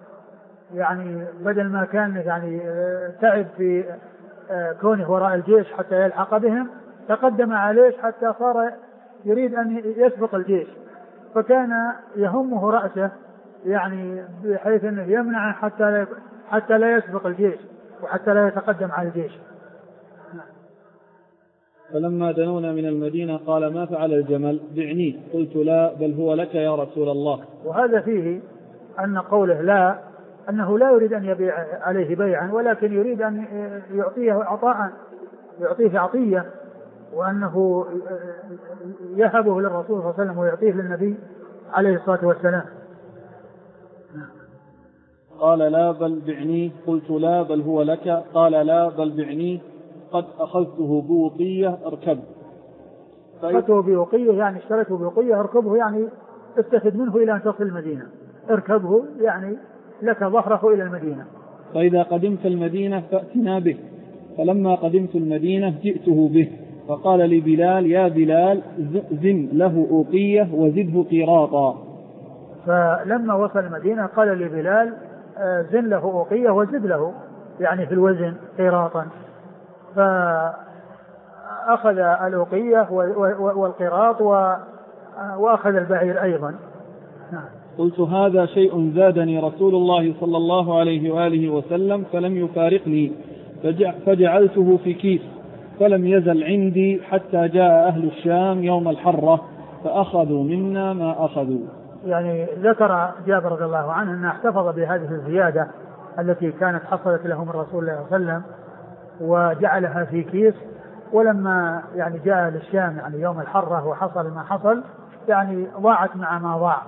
يعني بدل ما كان يعني تعب في كونه وراء الجيش حتى يلحق بهم، تقدم عليه حتى صار يريد أن يسبق الجيش، فكان يهمه رأسه، يعني بحيث أنه يمنع حتى لا يسبق الجيش وحتى لا يتقدم على الجيش. فلما دنونا من المدينة قال: ما فعل الجمل؟ بعنيه. قلت: لا، بل هو لك يا رسول الله. وهذا فيه أن قوله لا أنه لا يريد أن يبيع عليه بيعا، ولكن يريد أن يعطيه عطاء، يعطيه عطية، وأنه يهبه للرسول صلى الله عليه وسلم ويعطيه للنبي عليه الصلاة والسلام. قال لا بل بعنيه. قلت لا بل هو لك. قال لا بل بعنيه، قد أخذته بوقية اركب. أخذته بوقية يعني اشتريته بوقية، اركبه يعني استفد منه إلى أن تصل المدينة، اركبه يعني لك ظهره إلى المدينة. فإذا قدمت المدينة فأتنا به. فلما قدمت المدينة جئته به، فقال لي بلال يا بلال زن له أوقية وزده قيراطا. فلما وصل المدينة قال لبلال زن له أوقية وزد له يعني في الوزن قيراطا، فأخذ الأوقية والقيراط وأخذ البعير أيضا. قلت هذا شيء زادني رسول الله صلى الله عليه وآله وسلم فلم يفارقني، فجعلته في كيس، فلم يزل عندي حتى جاء أهل الشام يوم الحرة فأخذوا منا ما أخذوا. يعني ذكر جابر رضي الله عنه أنه احتفظ بهذه الزيادة التي كانت حصلت له من رسول الله صلى الله عليه وسلم وجعلها في كيس، ولما يعني جاء أهل الشام يعني يوم الحرة وحصل ما حصل يعني ضاعت مع ما ضاع.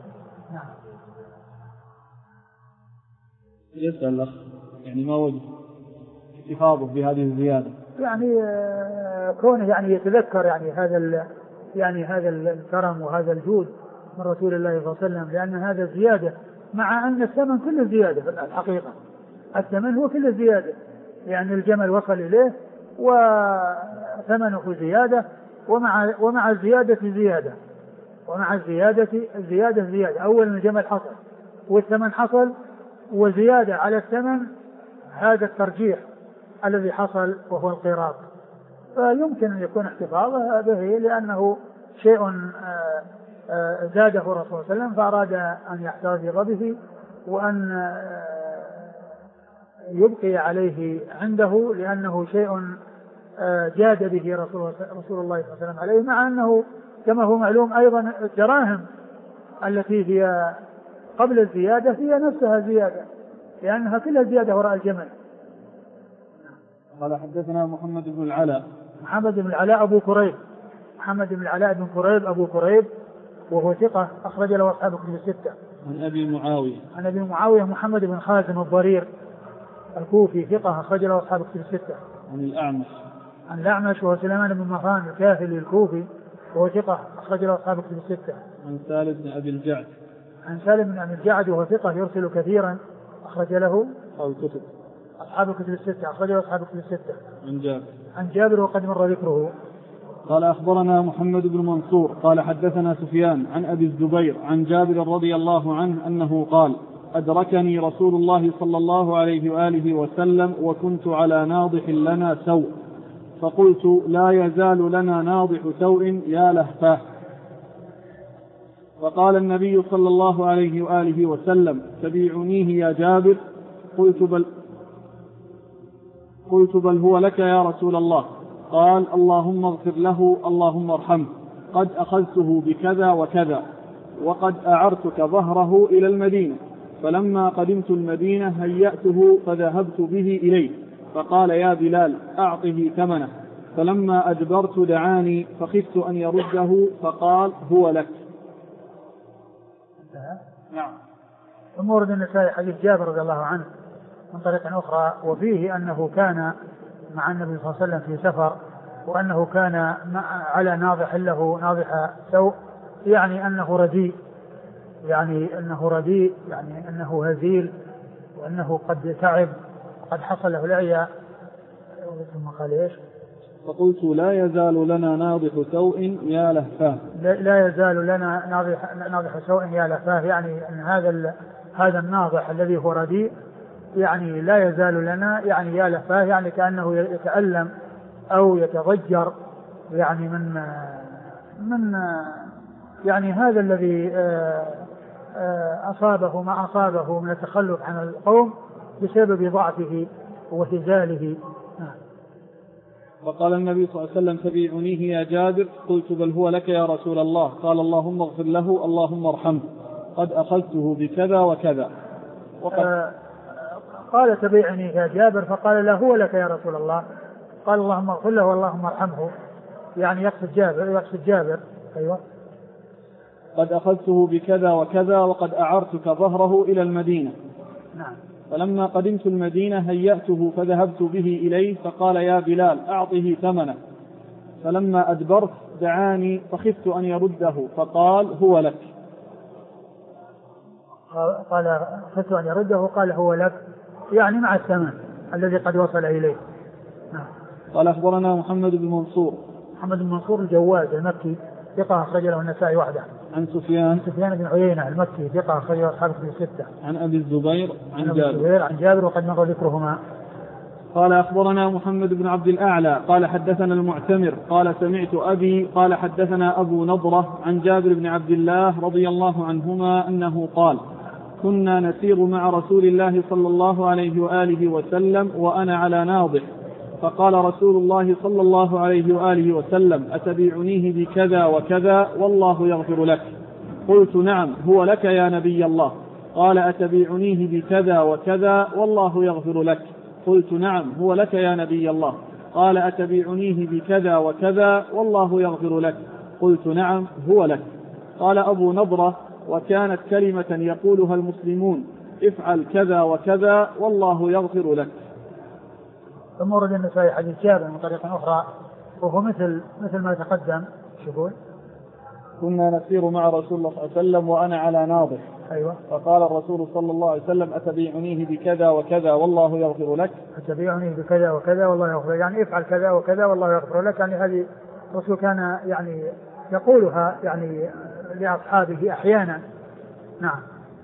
يسأل الأخ يعني ما وجه احتفاظه بهذه الزيادة؟ يعني كونه يعني يتذكر يعني هذا الكرم وهذا الجود من رسول الله صلى الله عليه وسلم، لأن هذا الزيادة مع أن الثمن كل الزيادة في الحقيقة، الثمن هو كل الزيادة، يعني الجمل وصل إليه وثمنه زيادة، ومع الزيادة زيادة، ومع الزيادة زيادة. أولا الجمل حصل والثمن حصل وزيادة على الثمن، هذا الترجيح الذي حصل وهو القيراط، فيمكن أن يكون احتفاظه به لأنه شيء زاده الرسول صلى الله عليه وسلم فأراد أن يحتفظ به وأن يبقي عليه عنده، لأنه شيء جاد به رسول الله صلى الله عليه وسلم عليه، مع أنه كما هو معلوم أيضا الدراهم التي هي قبل الزيادة هي نفسها زيادة، لأنها كلها زيادة وراء الجمل. قال حدثنا محمد بن العلاء. محمد بن العلاء أبو كريب، محمد بن العلاء بن كريب أبو كريب، وهو ثقة أخرج له أصحاب الكتب الستة. عن أبي معاوية. عن أبي معاوية محمد بن خازم الضرير الكوفي ثقة أخرج له أصحاب الكتب الستة. عن الأعمش. عن الأعمش وهو سليمان بن مهران الكاهلي الكوفي وهو ثقة أخرج له أصحاب الكتب الستة. عن سالم بن أبي الجعد. عن سالم بن أبي الجعد وهو ثقة يرسل كثيرا أخرج له أصحاب الكتب الستة، أخرج له أصحاب الكتب الستة. عن جابر. عن جابر وقد مر ذكره. قال أخبرنا محمد بن منصور قال حدثنا سفيان عن أبي الزبير عن جابر رضي الله عنه أنه قال أدركني رسول الله صلى الله عليه وآله وسلم وكنت على ناضح لنا سوء، فقلت لا يزال لنا ناضح سوء يا لهفاه. فقال النبي صلى الله عليه وآله وسلم تبيعنيه يا جابر. قلت بل هو لك يا رسول الله. قال اللهم اغفر له اللهم ارحمه، قد أخذته بكذا وكذا، وقد أعرتك ظهره إلى المدينة، فلما قدمت المدينة هيأته فذهبت به إليه، فقال يا بلال أعطه ثمنه، فلما أدبرت دعاني فخفت أن يرده فقال هو لك. نعم. ثم ورد النسائي حديث جابر رضي الله عنه من طريق أخرى، وفيه أنه كان مع النبي صلى الله عليه وسلم في سفر، وأنه كان على ناضح له ناضح سوء، يعني أنه رديء، يعني أنه هزيل، وأنه قد تعب قد حصل له العيا. ثم قال إيش؟ فقلت لا يزال لنا ناضح سوء يا لهفاه. لا يزال لنا ناضح سوء يا لهفاه، يعني أن هذا الناضح الذي هو رديء يعني لا يزال لنا يعني يا لهفاه، يعني كأنه يتألم أو يتضجر يعني من يعني هذا الذي أصابه ما أصابه من التخلف عن القوم بسبب ضعفه وهزاله. وقال النبي صلى الله عليه وسلم تبيعنيه يا جابر. قلت بل هو لك يا رسول الله. قال اللهم اغفر له اللهم ارحمه، قد أخذته بكذا وكذا. قال تبيعني يا جابر، فقال لا هو لك يا رسول الله. قال اللهم اغفر له اللهم ارحمه، يعني يقصد جابر. أيوة. قد أخذته بكذا وكذا، وقد أعرتك ظهره إلى المدينة. نعم. فلما قدمت المدينة هيأته فذهبت به إليه فقال يا بلال أعطه ثمنه. فلما أدبرت دعاني فخفت أن يرده فقال هو لك. قال خفت أن يرده قال هو لك يعني مع الثمن الذي قد وصل إليه. نعم. قال أخبرنا محمد بن منصور. محمد بن منصور الجواد المكي ثقة أخرج له النسائي وحده. عن سفيان بن عيينة المكي ثقة أخرج له أصحاب الكتب الستة. عن أبي الزبير عن جابر وقد مر ذكرهما. قال أخبرنا محمد بن عبد الأعلى قال حدثنا المعتمر قال سمعت أبي قال حدثنا أبو نضرة عن جابر بن عبد الله رضي الله عنهما أنه قال كنا نسير مع رسول الله صلى الله عليه وآله وسلم وأنا على ناضح فقال رسول الله صلى الله عليه وآله وسلم أتبيعنيه بكذا وكذا والله يغفر لك. قلت نعم هو لك يا نبي الله. قال أتبيعنيه بكذا وكذا والله يغفر لك. قلت نعم هو لك يا نبي الله. قال أتبيعنيه بكذا وكذا والله يغفر لك. قلت نعم هو لك. قال أبو نضرة وكانت كلمة يقولها المسلمون افعل كذا وكذا والله يغفر لك. ثم ورد النسائي حديث جابر من طريقة أخرى وهو مثل ما تقدم. شوفون كنا نسير مع رسول الله صلى الله عليه وسلم وأنا على ناضح. أيوة. فقال الرسول صلى الله عليه وسلم أتبيعنيه بكذا وكذا والله يغفر لك. أتبيعنيه بكذا وكذا والله يغفر لك يعني افعل كذا وكذا والله يغفر لك. يعني هذه الرسول كان يعني يقولها يعني لأصحابه أحيانا. نعم.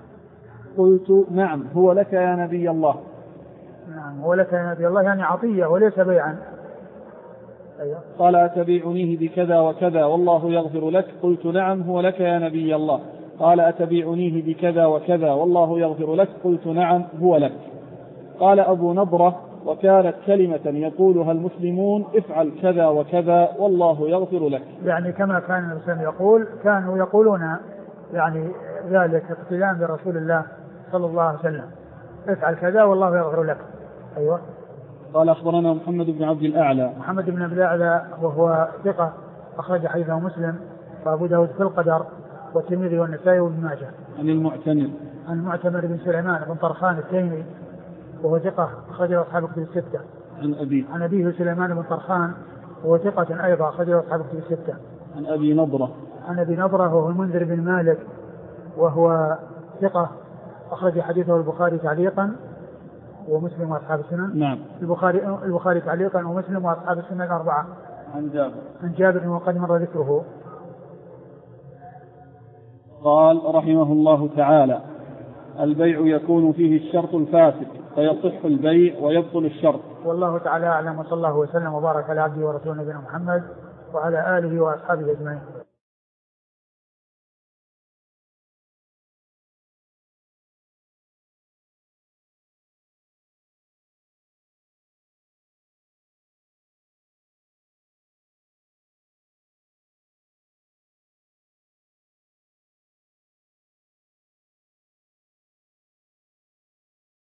قلت نعم هو لك يا نبي الله. نعم هو لك يا نبي الله يعني عطية وليس بيعا. أيوة. قال أتبيعنيه بكذا وكذا والله يغفر لك. قلت نعم هو لك يا نبي الله. قال أتبيعنيه بكذا وكذا والله يغفر لك. قلت نعم هو لك. قال أبو نضرة وكانت كلمة يقولها المسلمون افعل كذا وكذا والله يغفر لك. يعني كما كان المسلمين يقول كانوا يقولون يعني ذلك اقتداء برسول الله صلى الله عليه وسلم افعل كذا والله يغفر لك. أيوة. قال أخبرنا محمد بن عبد الأعلى. محمد بن عبد الأعلى وهو ثقة أخرج حديثه مسلم وأبو داود في القدر والترمذي والنسائي وابن ماجه. عن المعتمر. عن المعتمر بن سليمان بن طرخان التيمي وهو ثقة أخرج له أصحاب الكتب الستة. عن أبيه سليمان بن طرخان وهو ثقة أيضا أخرج له أصحاب الكتب الستة. عن أبي نضرة. عن أبي نضرة وهو المنذر بن مالك وهو ثقة أخرج حديثه البخاري تعليقا ومسلم وأصحاب السنن. نعم. البخاري تعليقا ومسلم وأصحاب السنن الأربعة. عن جابر وقد مر ذكره. قال رحمه الله تعالى البيع يكون فيه الشرط الفاسد فيصح البيع ويبطل الشرط. والله تعالى أعلم وصلى الله وسلم وبارك على عبده ورسوله نبينا محمد وعلى آله وأصحابه أجمعين.